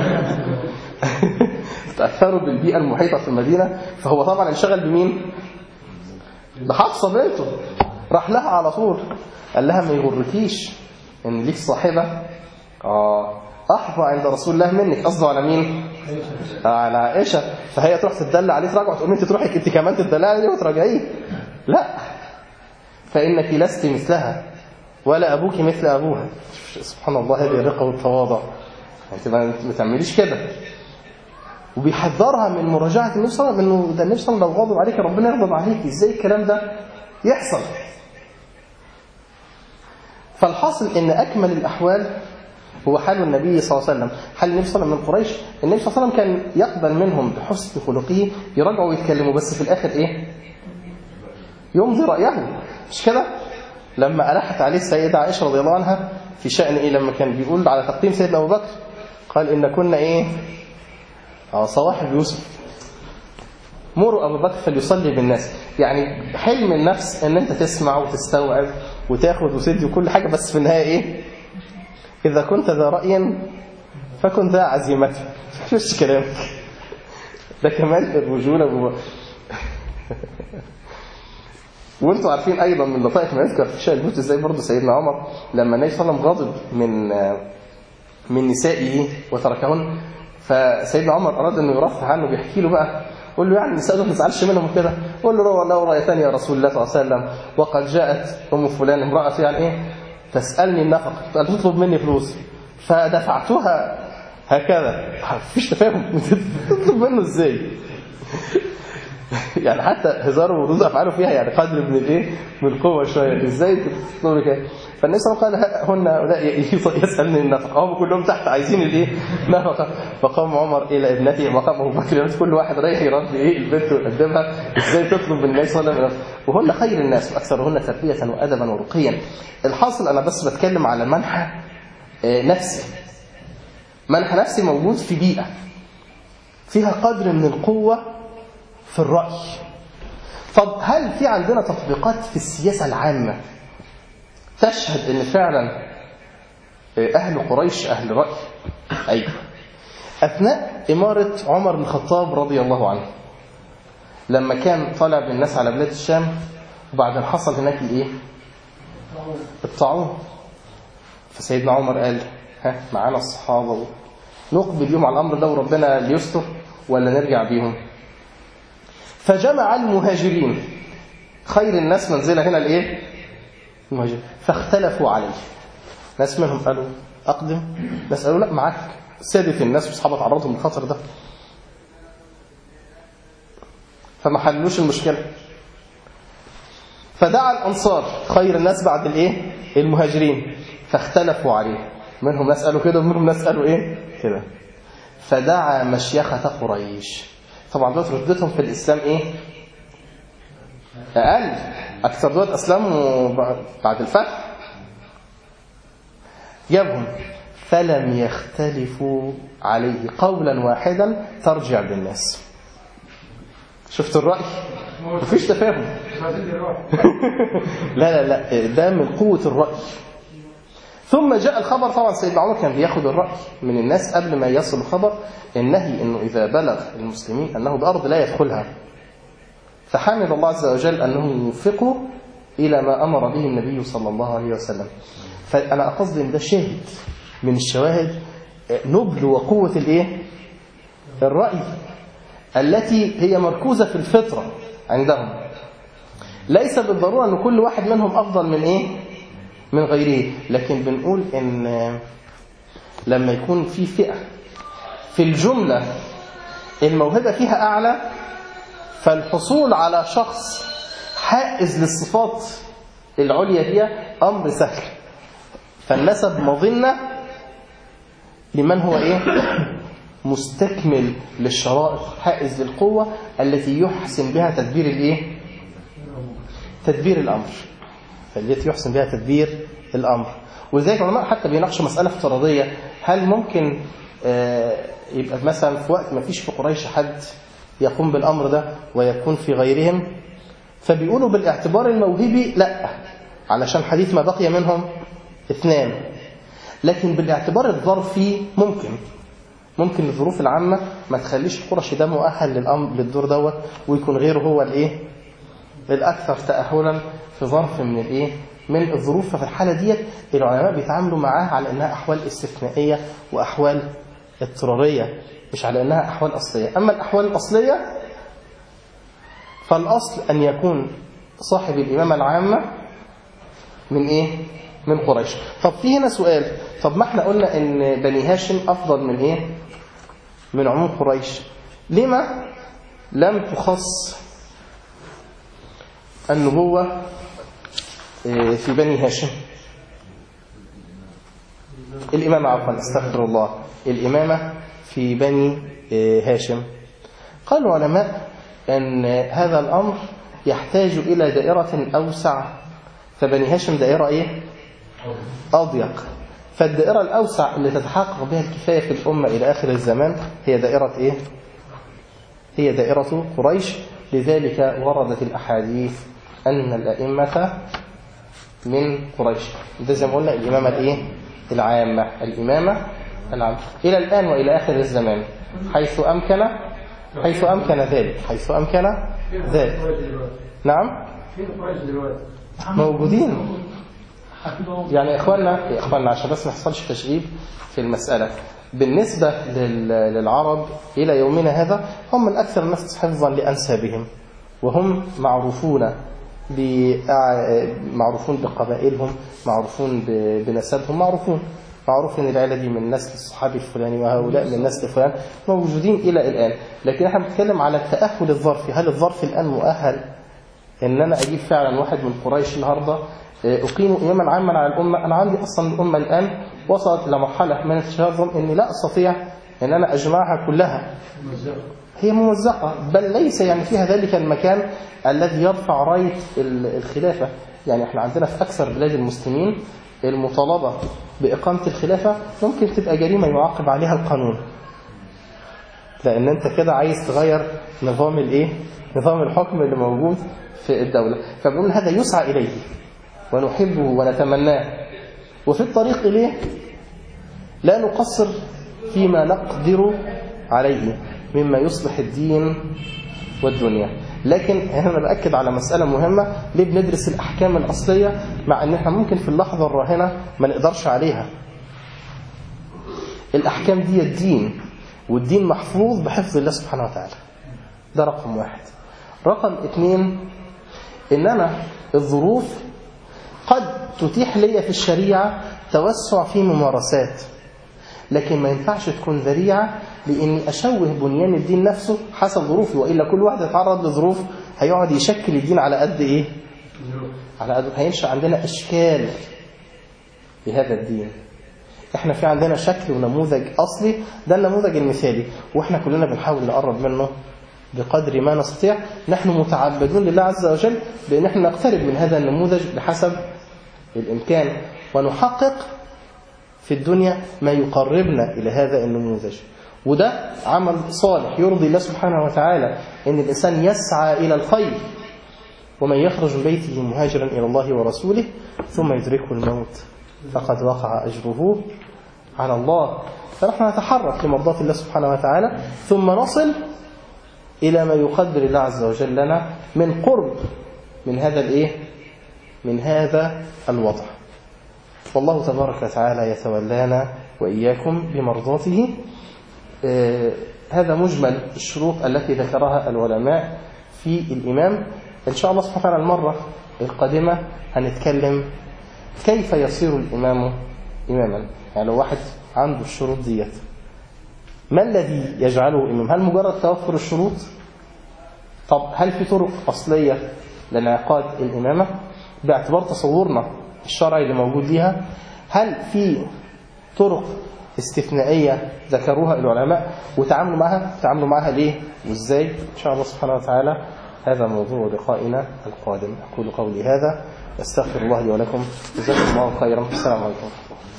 تاثروا بالبيئه المحيطه في المدينه. فهو طبعا انشغل بمين؟ بحفصه بنته. راح لها على طول قال لها ما يغركيش ان ليك صاحبه اه احظى عند رسول الله منك. قصده على مين؟ على عائشه. فهي تروح تدلع عليه تراجع، تقول انت تروحي انت كمان تدلع عليه وتراجعيه؟ لا، فانك لست مثلها ولا ابوك مثل ابوها. سبحان الله، هذه الرقه والتواضع. انت ما تعمليش كده. وبيحذرها من مراجعه النبي صلى الله عليه وسلم، انه ده النبي صلى الله عليه وسلم لو غاضب عليك ربنا يغضب عليك. ازاي الكلام ده يحصل؟ فالحاصل ان اكمل الاحوال هو حال النبي صلى الله عليه وسلم. حال النبي صلى الله عليه وسلم من قريش، النبي صلى الله عليه وسلم كان يقبل منهم بحسن خلقه يراجعوا ويتكلموا، بس في الاخر ايه؟ يمضي رايه. مش كده؟ لما ألحت عليه السيدة عائشة رضي الله عنها في شأن إيه؟ لما كان بيقول على تقديم سيدنا أبو بكر قال إن كنا إيه؟ صواحب يوسف، مروا أبو بكر فليصلي بالناس. يعني حلم النفس إن أنت تسمع وتستوعب وتاخد وتدي وكل حاجة، بس في النهاية إيه؟ إذا كنت ذا رأي فكن ذا عزيمة. مش كلامك ده كمال الرجولة. وانتم عارفين ايضا من لطائف ما يذكر في شأن البيوت ازاي برضه سيدنا عمر لما النبي صلى الله عليه وسلم غاضب من من نسائه وتركهن، فسيدنا عمر اراد انه يرفع عنه، بيحكي له بقى، قول له يعني النساء دول ما تزعلش منهم كده، قول له لو رايتني يا رسول الله صلى الله عليه وسلم وقد جاءت ام فلان امراه يعني ايه تسالني النفقه، قالت تطلب مني فلوس فدفعتها هكذا. مفيش تفاهم. تطلب منه ازاي؟ يعني حتى هزاره وردود افعاله فيها يعني قدر من الايه؟ من القوه شويه. ازاي تطلب كده؟ فالنبي صلى الله عليه وسلم قال هن هؤلاء يسالني النفقه، هم كلهم تحت عايزين الايه؟ نفقه. فقام عمر الى ابنته وقام ابو بكر، كل واحد رايح يربي ايه البنت ويقدمها، ازاي تطلب من النبي صلى الله عليه وسلم. وهن خير الناس واكثرهن تربيه وادبا ورقيا. الحاصل انا بس بتكلم على منحى نفسي، منحى نفسي موجود في بيئه فيها قدر من القوه في الرأي. طب هل في عندنا تطبيقات في السياسة العامة تشهد ان فعلا اهل قريش اهل رأي؟ ايوه. اثناء امارة عمر بن الخطاب رضي الله عنه لما كان طالع بالناس على بلاد الشام، وبعدين حصل هناك الايه؟ الطاعون. فسيدنا عمر قال ها معانا الصحابة نقبل يوم على الامر ده وربنا ليستر ولا نرجع بيهم؟ فجمع المهاجرين، خير الناس منزلة هنا الايه؟ المهاجرين. فاختلفوا عليه. ناس منهم قالوا اقدم، ناس قالوا لا معاك سادة الناس واصحابك عرضهم للخطر ده. فما حلوش المشكلة. فدعا الانصار خير الناس بعد الايه؟ المهاجرين. فاختلفوا عليه، منهم ناس قالوا كده ومنهم ناس قالوا ايه؟ كده. فدعا مشيخة قريش. طبعا دول ردتهم في الإسلام إيه؟ أقل. أكثر دول أسلموا بعد الفتح. جابهم فلم يختلفوا عليه قولا واحدا ترجع بالناس. شفت الرأي؟ مفيش تفاهم. لا لا لا، ده من قوة الرأي. ثم جاء الخبر. طبعا سيدنا عمر كان بياخد الرأي من الناس قبل ما يصل الخبر. النهي انه اذا بلغ المسلمين انه بأرض لا يدخلها فحمد الله عز وجل أنهم يوفقوا إلى ما أمر به النبي صلى الله عليه وسلم. فأنا أقصد أن ده شاهد من الشواهد نبل وقوة الإيه؟ الرأي التي هي مركوزة في الفطرة عندهم. ليس بالضرورة أن كل واحد منهم أفضل من إيه؟ من غيره، لكن بنقول إن لما يكون في فئة في الجملة الموهبة فيها أعلى، فالحصول على شخص حائز للصفات العليا هي أمر سهل. فالنسب مظنة لمن هو إيه؟ مستكمل للشرائط، حائز للقوة التي يحسن بها تدبير الإيه؟ تدبير الأمر، التي يحسن بها تدبير الأمر. ولذلك العلماء حتى بيناقشوا مسألة افتراضية، هل ممكن يبقى مثلا في وقت ما فيش في قريش حد يقوم بالأمر ده ويكون في غيرهم؟ فبيقولوا بالاعتبار الموهبي لا، علشان حديث ما بقي منهم اثنان. لكن بالاعتبار الظرفي ممكن ممكن الظروف العامة ما تخليش القرشي ده مؤهل للأمر للدور دوت، ويكون غيره هو الايه الأكثر تأهلا في ظرف من الايه من الظروف. ففي الحالة ديت العلماء بيتعاملوا معاها على انها احوال استثنائية واحوال اضطرارية، مش على انها احوال اصلية. اما الاحوال الاصلية فالاصل ان يكون صاحب الامامة العامة من ايه من قريش. طب في هنا سؤال، طب ما احنا قلنا ان بني هاشم افضل من ايه من عموم قريش، لما لم تخص النبوة في بني هاشم؟ الإمامة عفوا استغفر الله الإمامة في بني هاشم. قال العلماء أن هذا الأمر يحتاج إلى دائرة أوسع، فبني هاشم دائرة إيه؟ أضيق. فالدائرة الأوسع اللي تتحقق بها الكفاية في الأمة إلى آخر الزمان هي دائرة إيه؟ هي دائرة قريش. لذلك وردت الأحاديث أن الأئمة من قريش. ده زي ما قلنا الإمامة الإيه؟ العامة، الإمامة العامة إلى الآن وإلى آخر الزمان، حيث أمكن حيث أمكن ذلك حيث أمكن ذلك. نعم موجودين يعني إخواننا إخواننا عشان بس ما يحصلش تشغيب في المسألة. بالنسبة للعرب إلى يومنا هذا هم من أكثر الناس حفظا لأنسابهم، وهم معروفون معروفون بقبائلهم، معروفون بنسبهم، معروفون معروف ان العيله دي من نسل الصحابي الفلاني وهؤلاء من نسل فلان، موجودين الى الان. لكن احنا بنتكلم على التاهل الظرفي. هل الظرف الان مؤهل ان انا اجيب فعلا واحد من قريش النهارده اقيمه اماما عاما على الامه؟ انا عندي اصلا الامه الان وصلت لمرحله من التشرذم اني لا استطيع ان انا اجمعها كلها، هي ممزقه، بل ليس يعني فيها ذلك المكان الذي يرفع رايه الخلافه. يعني احنا عندنا في اكثر بلاد المسلمين المطالبه باقامه الخلافه ممكن تبقى جريمه يعاقب عليها القانون، لان انت كده عايز تغير نظام الايه نظام الحكم اللي موجود في الدوله. فبنقول هذا يسعى اليه ونحبه ونتمناه، وفي الطريق اليه لا نقصر فيما نقدر عليه مما يصلح الدين والدنيا. لكن هنا بأكد على مسألة مهمة، ليه بندرس الأحكام الأصلية مع أن احنا ممكن في اللحظة الراهنة ما نقدرش عليها؟ الأحكام دي الدين، والدين محفوظ بحفظ الله سبحانه وتعالى. ده رقم واحد. رقم اثنين، إن أنا الظروف قد تتيح لي في الشريعة توسع في ممارسات، لكن ما ينفعش تكون ذريعة لأني أشوه بنيان الدين نفسه حسب ظروفي، وإلا كل واحد يتعرض لظروف هيقعد يشكل الدين على قد إيه؟ على قد هينشأ عندنا أشكال بهذا الدين. إحنا في عندنا شكل ونموذج أصلي، ده النموذج المثالي، وإحنا كلنا بنحاول نقرب منه بقدر ما نستطيع. نحن متعبدون لله عز وجل بأن احنا نقترب من هذا النموذج بحسب الإمكان، ونحقق في الدنيا ما يقربنا إلى هذا النموذج. وده عمل صالح يرضي الله سبحانه وتعالى، إن الإنسان يسعى إلى الخير، ومن يخرج من بيته مهاجرا إلى الله ورسوله ثم يدركه الموت فقد وقع أجره على الله. فنحن نتحرك لمرضاة الله سبحانه وتعالى، ثم نصل إلى ما يقدر الله عز وجل لنا من قرب من هذا الإيه؟ من هذا الوضع. والله تبارك وتعالى يتولانا وإياكم بمرضاته. آه هذا مجمل الشروط التي ذكرها العلماء في الإمام. إن شاء الله سبحانه وتعالى المرة القادمة هنتكلم كيف يصير الإمام إماما. يعني لو واحد عنده الشروط ديت ما الذي يجعله إمام؟ هل مجرد توفر الشروط؟ طب هل في طرق أصلية لانعقاد الإمامة باعتبار تصورنا الشرعي اللي موجود ليها؟ هل في طرق استثنائية ذكروها العلماء وتعاملوا معها؟ تعاملوا معها ليه وإزاي؟ إن شاء الله سبحانه وتعالى هذا موضوع لقائنا القادم. أقول قولي هذا، أستغفر الله لي ولكم، جزاكم الله خيرا. السلام عليكم.